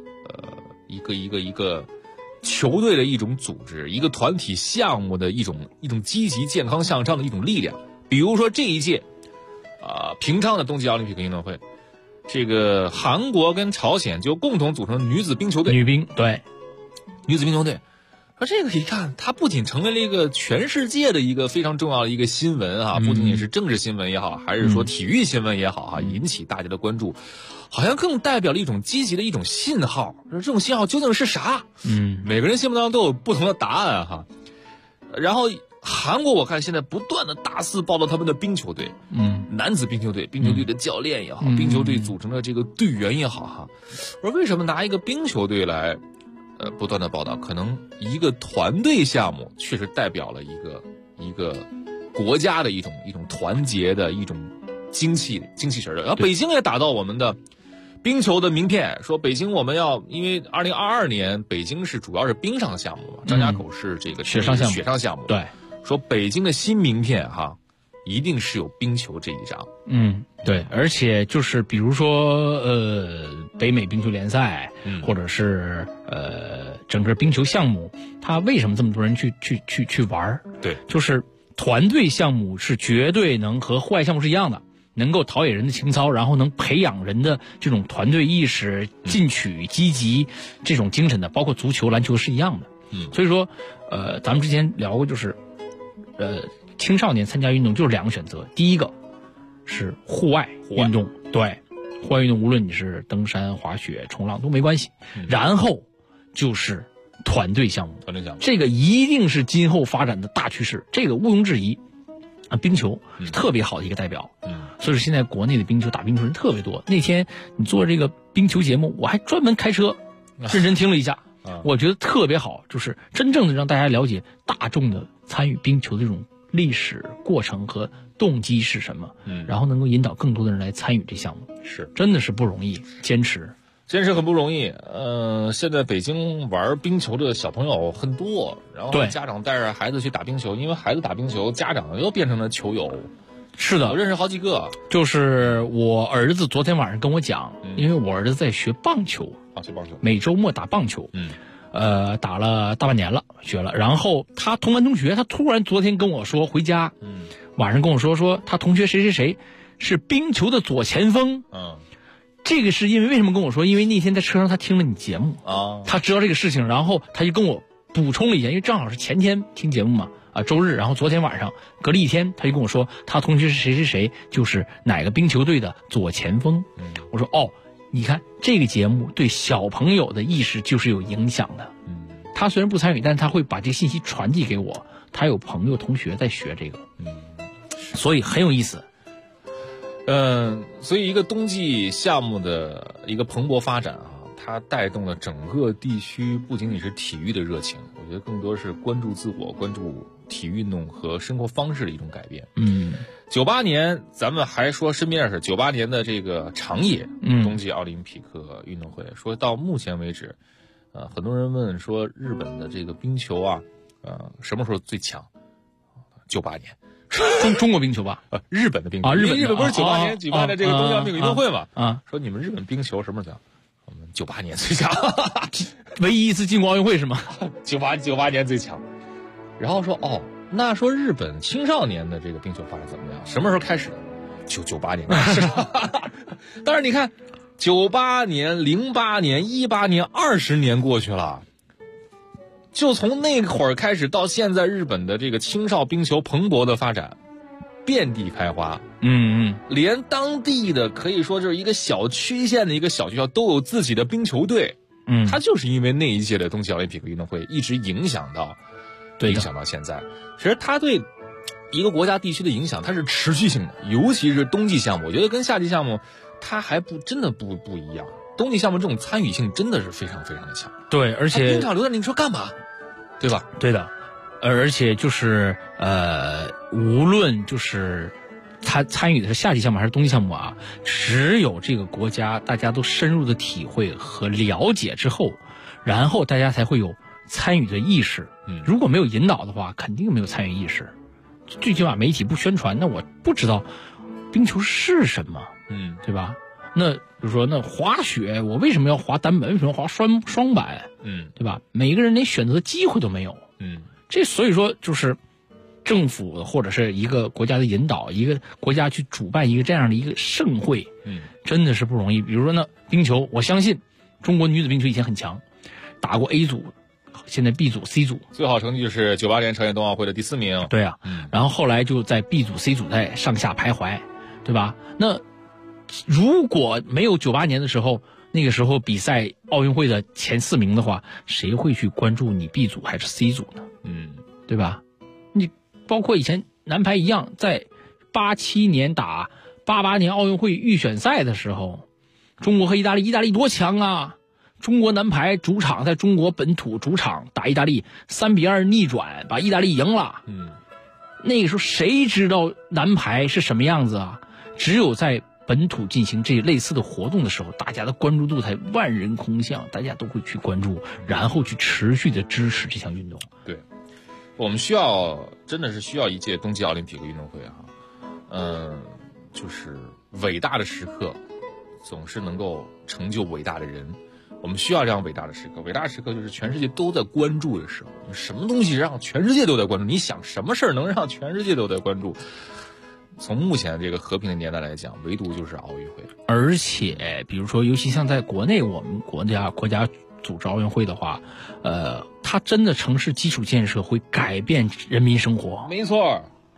球队的一种组织，一个团体项目的一种积极健康向上的一种力量。比如说这一届平昌的冬季奥林匹克运动会，这个韩国跟朝鲜就共同组成女子冰球队。 女冰，对， 女子冰球队， 说这个一看，它不仅成为了一个全世界的一个非常重要的一个新闻啊，不仅仅是政治新闻也好，还是说体育新闻也好啊，引起大家的关注，好像更代表了一种积极的一种信号。这种信号究竟是啥？每个人心目当中都有不同的答案哈。然后韩国我看现在不断的大肆报道他们的冰球队，男子冰球队，冰球队的教练也好，冰球队组成的这个队员也好哈。我说为什么拿一个冰球队来不断的报道？可能一个团队项目确实代表了一个国家的一种团结的一种精气神的。然后北京也打到我们的冰球的名片，说北京我们要，因为2022年北京是主要是冰上项目嘛，张家口是这个雪上项目， 对， 说北京的新名片哈，一定是有冰球这一张。 对，而且就是比如说北美冰球联赛，或者是整个冰球项目，它为什么这么多人去玩？ 对， 就是团队项目是绝对能和户外项目是一样的，能够陶冶人的情操，然后能培养人的这种团队意识、进取、积极这种精神的，包括足球、篮球是一样的。所以说咱们之前聊过，就是青少年参加运动就是两个选择，第一个是户外运动，对，户外运动无论你是登山、滑雪、冲浪都没关系，然后就是团队项目，这个一定是今后发展的大趋势，这个毋庸置疑。冰球是特别好的一个代表，所以说现在国内的冰球打冰球人特别多。那天你做这个冰球节目，我还专门开车认真听了一下，我觉得特别好，就是真正的让大家了解大众的参与冰球的这种历史过程和动机是什么，然后能够引导更多的人来参与这项目， 是真的是不容易，坚持很不容易。现在北京玩冰球的小朋友很多，然后家长带着孩子去打冰球，因为孩子打冰球，家长又变成了球友。 是的， 我认识好几个。 就是我儿子昨天晚上跟我讲，因为我儿子在学棒球，每周末打棒球，打了大半年了，学了。然后他同班同学，他突然昨天跟我说回家，晚上跟我说他同学谁谁谁是冰球的左前锋，这个是因为为什么跟我说？因为那天在车上他听了你节目他知道这个事情，然后他就跟我补充了一下，因为正好是前天听节目嘛，周日，然后昨天晚上隔了一天，他就跟我说他同学是谁谁谁，就是哪个冰球队的左前锋。我说你看这个节目对小朋友的意识就是有影响的。他虽然不参与，但是他会把这个信息传递给我，他有朋友同学在学这个，所以很有意思。 所以一个冬季项目的一个蓬勃发展它带动了整个地区不仅仅是体育的热情，我觉得更多是关注自我、关注体育运动和生活方式的一种改变。98年咱们还说身边的事，98年的这个长野冬季奥林匹克运动会，说到目前为止，很多人问说日本的这个冰球什么时候最强？98年。 中国冰球吧， 日本的冰球，日本不是98年举办的这个冬季奥林匹克运动会嘛？说你们日本冰球什么时候强？我们98年最强， 唯一一次进过奥运会是吗 ？98年最强。然后说那说日本青少年的这个冰球发展怎么样？什么时候开始的？就98年开始。但是你看，98年、08年、18年，20年过去了。就从那会儿开始到现在，日本的这个青少冰球蓬勃的发展，遍地开花。连当地的可以说就是一个小区县的一个小学校都有自己的冰球队。它就是因为那一届的冬季奥林匹克运动会一直影响到现在。其实它对一个国家地区的影响，它是持续性的，尤其是冬季项目，我觉得跟夏季项目它还真的不一样。冬季项目这种参与性真的是非常非常的强。 对，而且冰场留在你说干嘛？对吧？ 对的，而且就是无论就是他参与的是夏季项目还是冬季项目只有这个国家大家都深入的体会和了解之后，然后大家才会有参与的意识。如果没有引导的话，肯定没有参与意识。最起码媒体不宣传，那我不知道冰球是什么，对吧？那比如说那滑雪，我为什么要滑单板？为什么要滑双板？对吧？每个人连选择的机会都没有。这所以说就是政府或者是一个国家的引导，一个国家去主办一个这样的一个盛会，真的是不容易。比如说呢，冰球，我相信中国女子冰球以前很强，打过 A 组现在 B 组 C 组最好成绩就是98年朝鲜冬奥会的第4名。 对啊，然后后来就在 B 组 C 组在上下徘徊，对吧？那如果没有98年的时候，那个时候比赛奥运会的前4名的话，谁会去关注你 B 组还是 C 组呢？对吧？你包括以前男排一样，在87年打88年奥运会预选赛的时候，中国和意大利多强啊！中国男排主场在中国本土主场打意大利，3-2逆转，把意大利赢了。那个时候谁知道男排是什么样子啊？只有在本土进行这类似的活动的时候，大家的关注度才万人空巷，大家都会去关注，然后去持续的支持这项运动。 对，我们真的是需要一届冬季奥林匹克运动会啊。就是伟大的时刻总是能够成就伟大的人，我们需要这样伟大的时刻。伟大的时刻就是全世界都在关注的时候，什么东西让全世界都在关注？你想什么事儿能让全世界都在关注？从目前这个和平的年代来讲，唯独就是奥运会。 而且比如说尤其像在国内，我们国家组织奥运会的话，它真的城市基础建设会改变人民生活。 没错。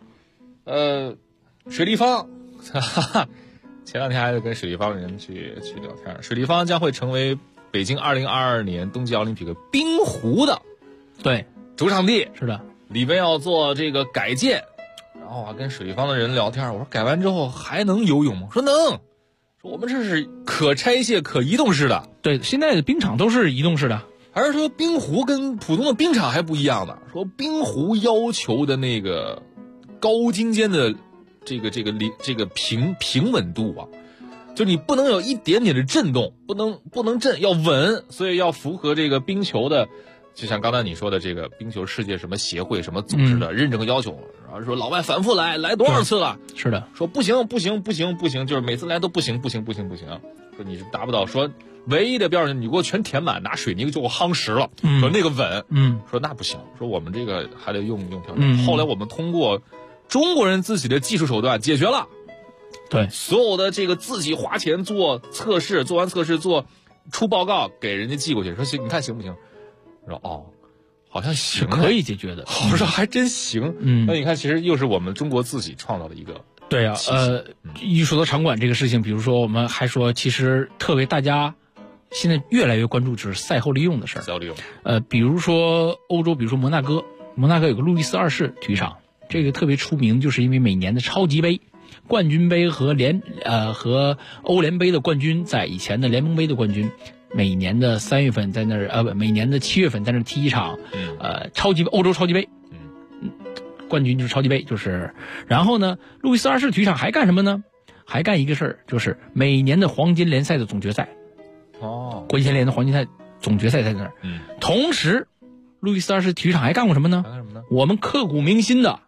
水立方前2天还跟水立方的人去聊天，水立方将会成为北京2022年冬季奥林匹克冰壶的主场地。 是的， 里边要做这个改建。然后跟水立方的人聊天，我说改完之后还能游泳吗？说能，说我们这是可拆卸可移动式的。 对，现在的冰场都是移动式的。 还是说冰壶跟普通的冰场还不一样的？说冰壶要求的那个高精尖的这个平稳度啊，就你不能有一点点的震动，不能震，要稳，所以要符合这个冰球的，就像刚才你说的这个冰球世界什么协会什么组织的认证和要求。然后说老外反复来多少次了？ 是的， 说不行，就是每次来都不行。说你是达不到，说唯一的标准你给我全填满，拿水泥就给我夯实了。说那个稳，说那不行，说我们这个还得用条件。后来我们通过中国人自己的技术手段解决了。 对， 所有的这个自己花钱做测试，做完测试出报告给人家寄过去，说行，你看行不行？说好像行， 是可以解决的。 我说还真行。那你看，其实又是我们中国自己创造的一个。 对啊，一说到场馆这个事情，比如说我们还说，其实特别大家现在越来越关注就是赛后利用的事儿。 赛后利用。 比如说欧洲，比如说摩纳哥有个路易斯2世体育场，这个特别出名，就是因为每年的超级杯、冠军杯和欧联杯的冠军，在以前的联盟杯的冠军。每年的3月份在那儿，每年的7月份在那儿踢一场，欧洲超级杯，冠军就是超级杯，就是。然后呢，路易斯2世体育场还干什么呢？还干一个事儿，就是每年的黄金联赛的总决赛。国际田联的黄金赛总决赛在那儿。同时，路易斯2世体育场还干过什么呢？我们刻骨铭心的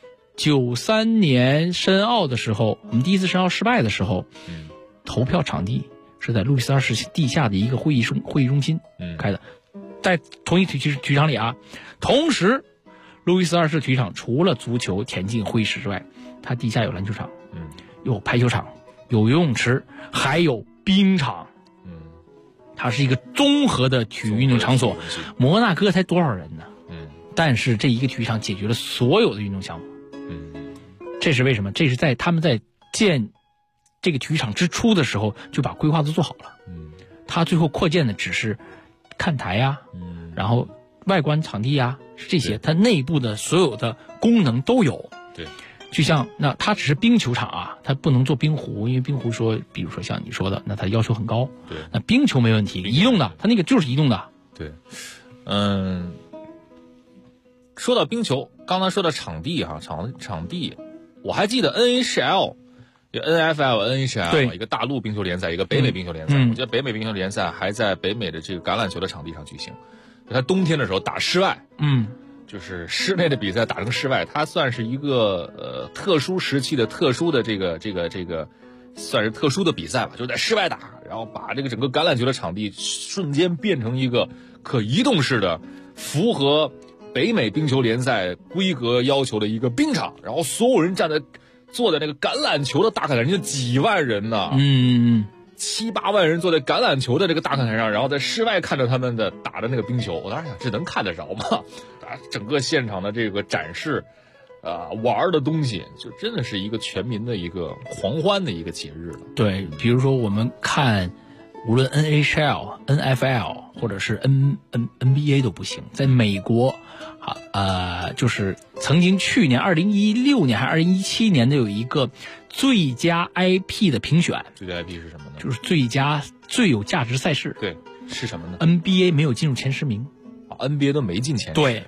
93年申奥的时候，我们第一次申奥失败的时候，投票场地是在路易斯2世地下的一个会议中心开的，在同一体育场里啊。同时，路易斯2世体育场除了足球、田径、会议室之外，它地下有篮球场，有排球场，有游泳池，还有冰场。它是一个综合的体育运动场所。摩纳哥才多少人呢？但是这一个体育场解决了所有的运动项目。这是为什么？这是在他们在建这个体育场之初的时候就把规划都做好了。他最后扩建的只是看台呀，然后外观场地呀，是这些，它内部的所有的功能都有。 对， 就像那它只是冰球场啊，它不能做冰壶，因为冰壶说，比如说像你说的，那它要求很高。 对， 那冰球没问题，移动的，它那个就是移动的。 对，说到冰球，刚才说到场地哈，场地，我还记得 NHL。有 NFL、NHL 一个大陆冰球联赛，一个北美冰球联赛。我记得北美冰球联赛还在北美的这个橄榄球的场地上举行。它冬天的时候打室外，就是室内的比赛打成室外，它算是一个特殊时期的特殊的这个算是特殊的比赛吧，就在室外打，然后把这个整个橄榄球的场地瞬间变成一个可移动式的，符合北美冰球联赛规格要求的一个冰场，然后所有人坐在那个橄榄球的大看台，人家几万人呢， 7、8万人坐在橄榄球的这个大看台上，然后在室外看着他们的打的那个冰球，我当时想，这能看得着吗？整个现场的这个展示，玩的东西，就真的是一个全民的一个狂欢的一个节日了。 对，比如说我们看，无论 NHL、NFL 或者是 NBA 都不行，在美国，就是曾经去年2016年还是2017年的有一个最佳 IP 的评选。 最佳 IP 是什么呢？ 就是最有价值赛事。 对，是什么呢 ？NBA 没有进入前10名。 NBA 都没进前10。 对，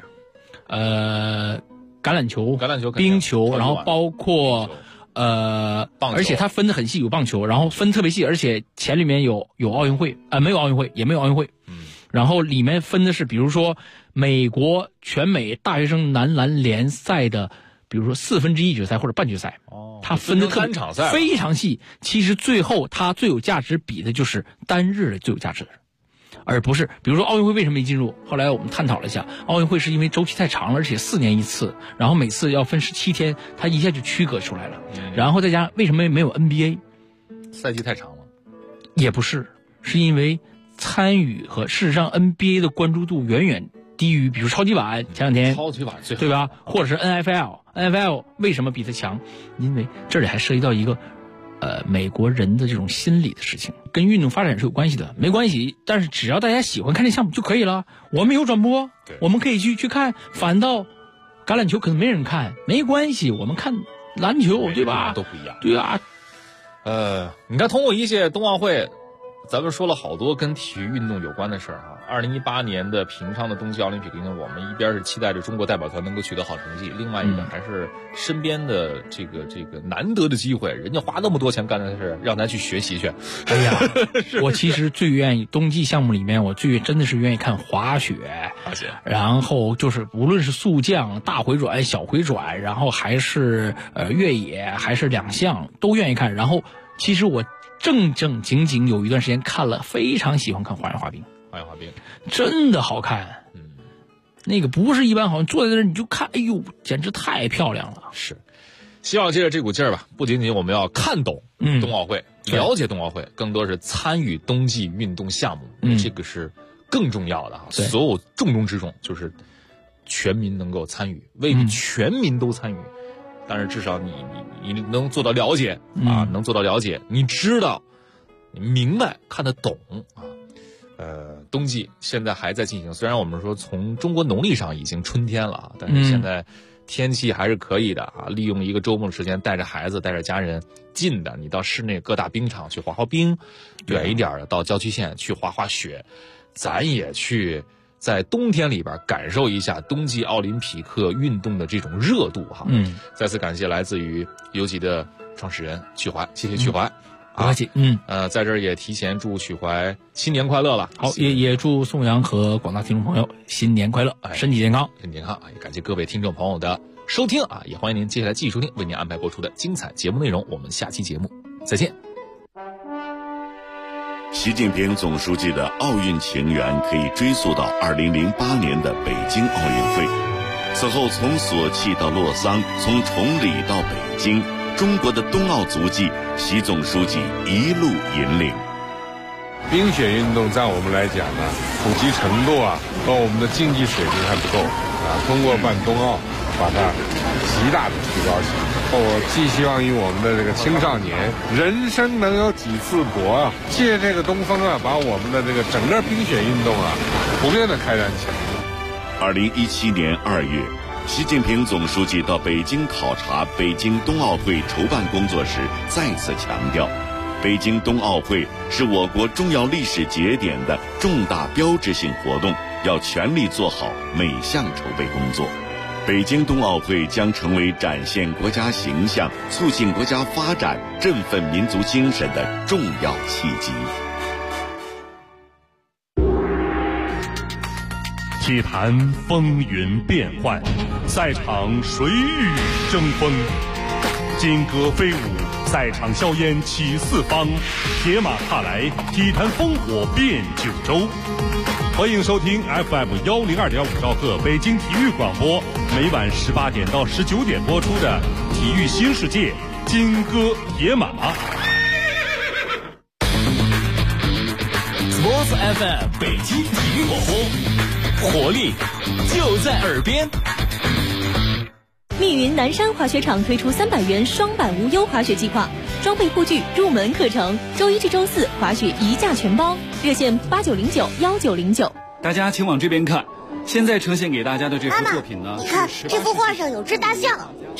橄榄球、冰球，然后包括棒球， 而且它分得很细，有棒球，然后分特别细，而且前里面有奥运会，没有奥运会，也没有奥运会。然后里面分的是，比如说美国全美大学生男篮联赛的，比如说1/4决赛或者半决赛。它分的非常细。其实最后它最有价值比的就是单日的最有价值的，而不是比如说奥运会为什么没进入？后来我们探讨了一下，奥运会是因为周期太长了，而且4年一次，然后每次要分17天，它一下就区隔出来了。然后再加上为什么没有 NBA？ 赛季太长了？ 也不是，是因为参与和事实上 NBA 的关注度远远低于，比如超级碗前两天， 超级碗最好， 对吧？或者是 NFL 为什么比它强？因为这里还涉及到一个美国人的这种心理的事情，跟运动发展是有关系的。没关系，但是只要大家喜欢看这项目就可以了。我们有转播，我们可以去看。反倒橄榄球可能没人看，没关系，我们看篮球，对吧？ 都不一样。 对啊。 你看，通过一届冬奥会，咱们说了好多跟体育运动有关的事儿哈。2018年的平昌的冬季奥林匹克运动，我们一边是期待着中国代表团能够取得好成绩，另外一个还是身边的这个难得的机会，人家花那么多钱干的事，让咱去学习去。 哎呀，我其实最愿意冬季项目里面，我真的是愿意看滑雪，然后就是无论是速降、大回转、小回转，然后还是越野，还是2项都愿意看。然后其实我正经有一段时间看了，非常喜欢看花样滑冰。 花样滑冰真的好看，那个不是一般好像坐在那儿你就看，哎呦，简直太漂亮了。 是，希望借着这股劲儿吧，不仅仅我们要看懂冬奥会，了解冬奥会，更多是参与冬季运动项目，这个是更重要的哈。所有重中之重就是全民能够参与，未必全民都参与，但是至少你能做到了解能做到了解，你知道，你明白，看得懂啊。冬季现在还在进行，虽然我们说从中国农历上已经春天了，但是现在天气还是可以的啊。利用一个周末的时间，带着孩子，带着家人，近的你到室内各大冰场去滑滑冰，远一点的到郊区县去滑滑雪，咱也去在冬天里边感受一下冬季奥林匹克运动的这种热度哈。再次感谢来自于游极的创始人曲怀，谢谢曲怀。 不客气， 在这儿也提前祝曲怀新年快乐了。 好，也祝宋阳和广大听众朋友新年快乐，身体健康， 身体健康。也感谢各位听众朋友的收听啊，也欢迎您接下来继续收听为您安排播出的精彩节目内容。我们下期节目再见。 习近平总书记的奥运情缘可以追溯到2008年的北京奥运会，此后从索契到洛桑，从崇礼到北京，中国的冬奥足迹，习总书记一路引领。 冰雪运动在我们来讲呢，普及程度和我们的竞技水平还不够通过办冬奥，把它极大的提高起来。我寄希望于我们的这个青少年，人生能有几次搏借这个东风把我们的这个整个冰雪运动普遍的开展起来。 2017年2月。习近平总书记到北京考察北京冬奥会筹办工作时，再次强调，北京冬奥会是我国重要历史节点的重大标志性活动，要全力做好每项筹备工作。北京冬奥会将成为展现国家形象、促进国家发展、振奋民族精神的重要契机。 体坛风云变幻，赛场谁与争锋？金戈飞舞，赛场硝烟起四方，铁马踏来，体坛烽火遍九州。欢迎收听 FM102.5兆赫北京体育广播，每晚18点到19点播出的《体育新世界》金戈铁马。 Sports FM 北京体育广播，活力就在耳边。 密云南山滑雪场推出300元双板无忧滑雪计划，装备护具、入门课程，周一至周四滑雪一价全包，热线89091909。 大家请往这边看，现在呈现给大家的这幅作品呢， 你看这幅画上有只大象。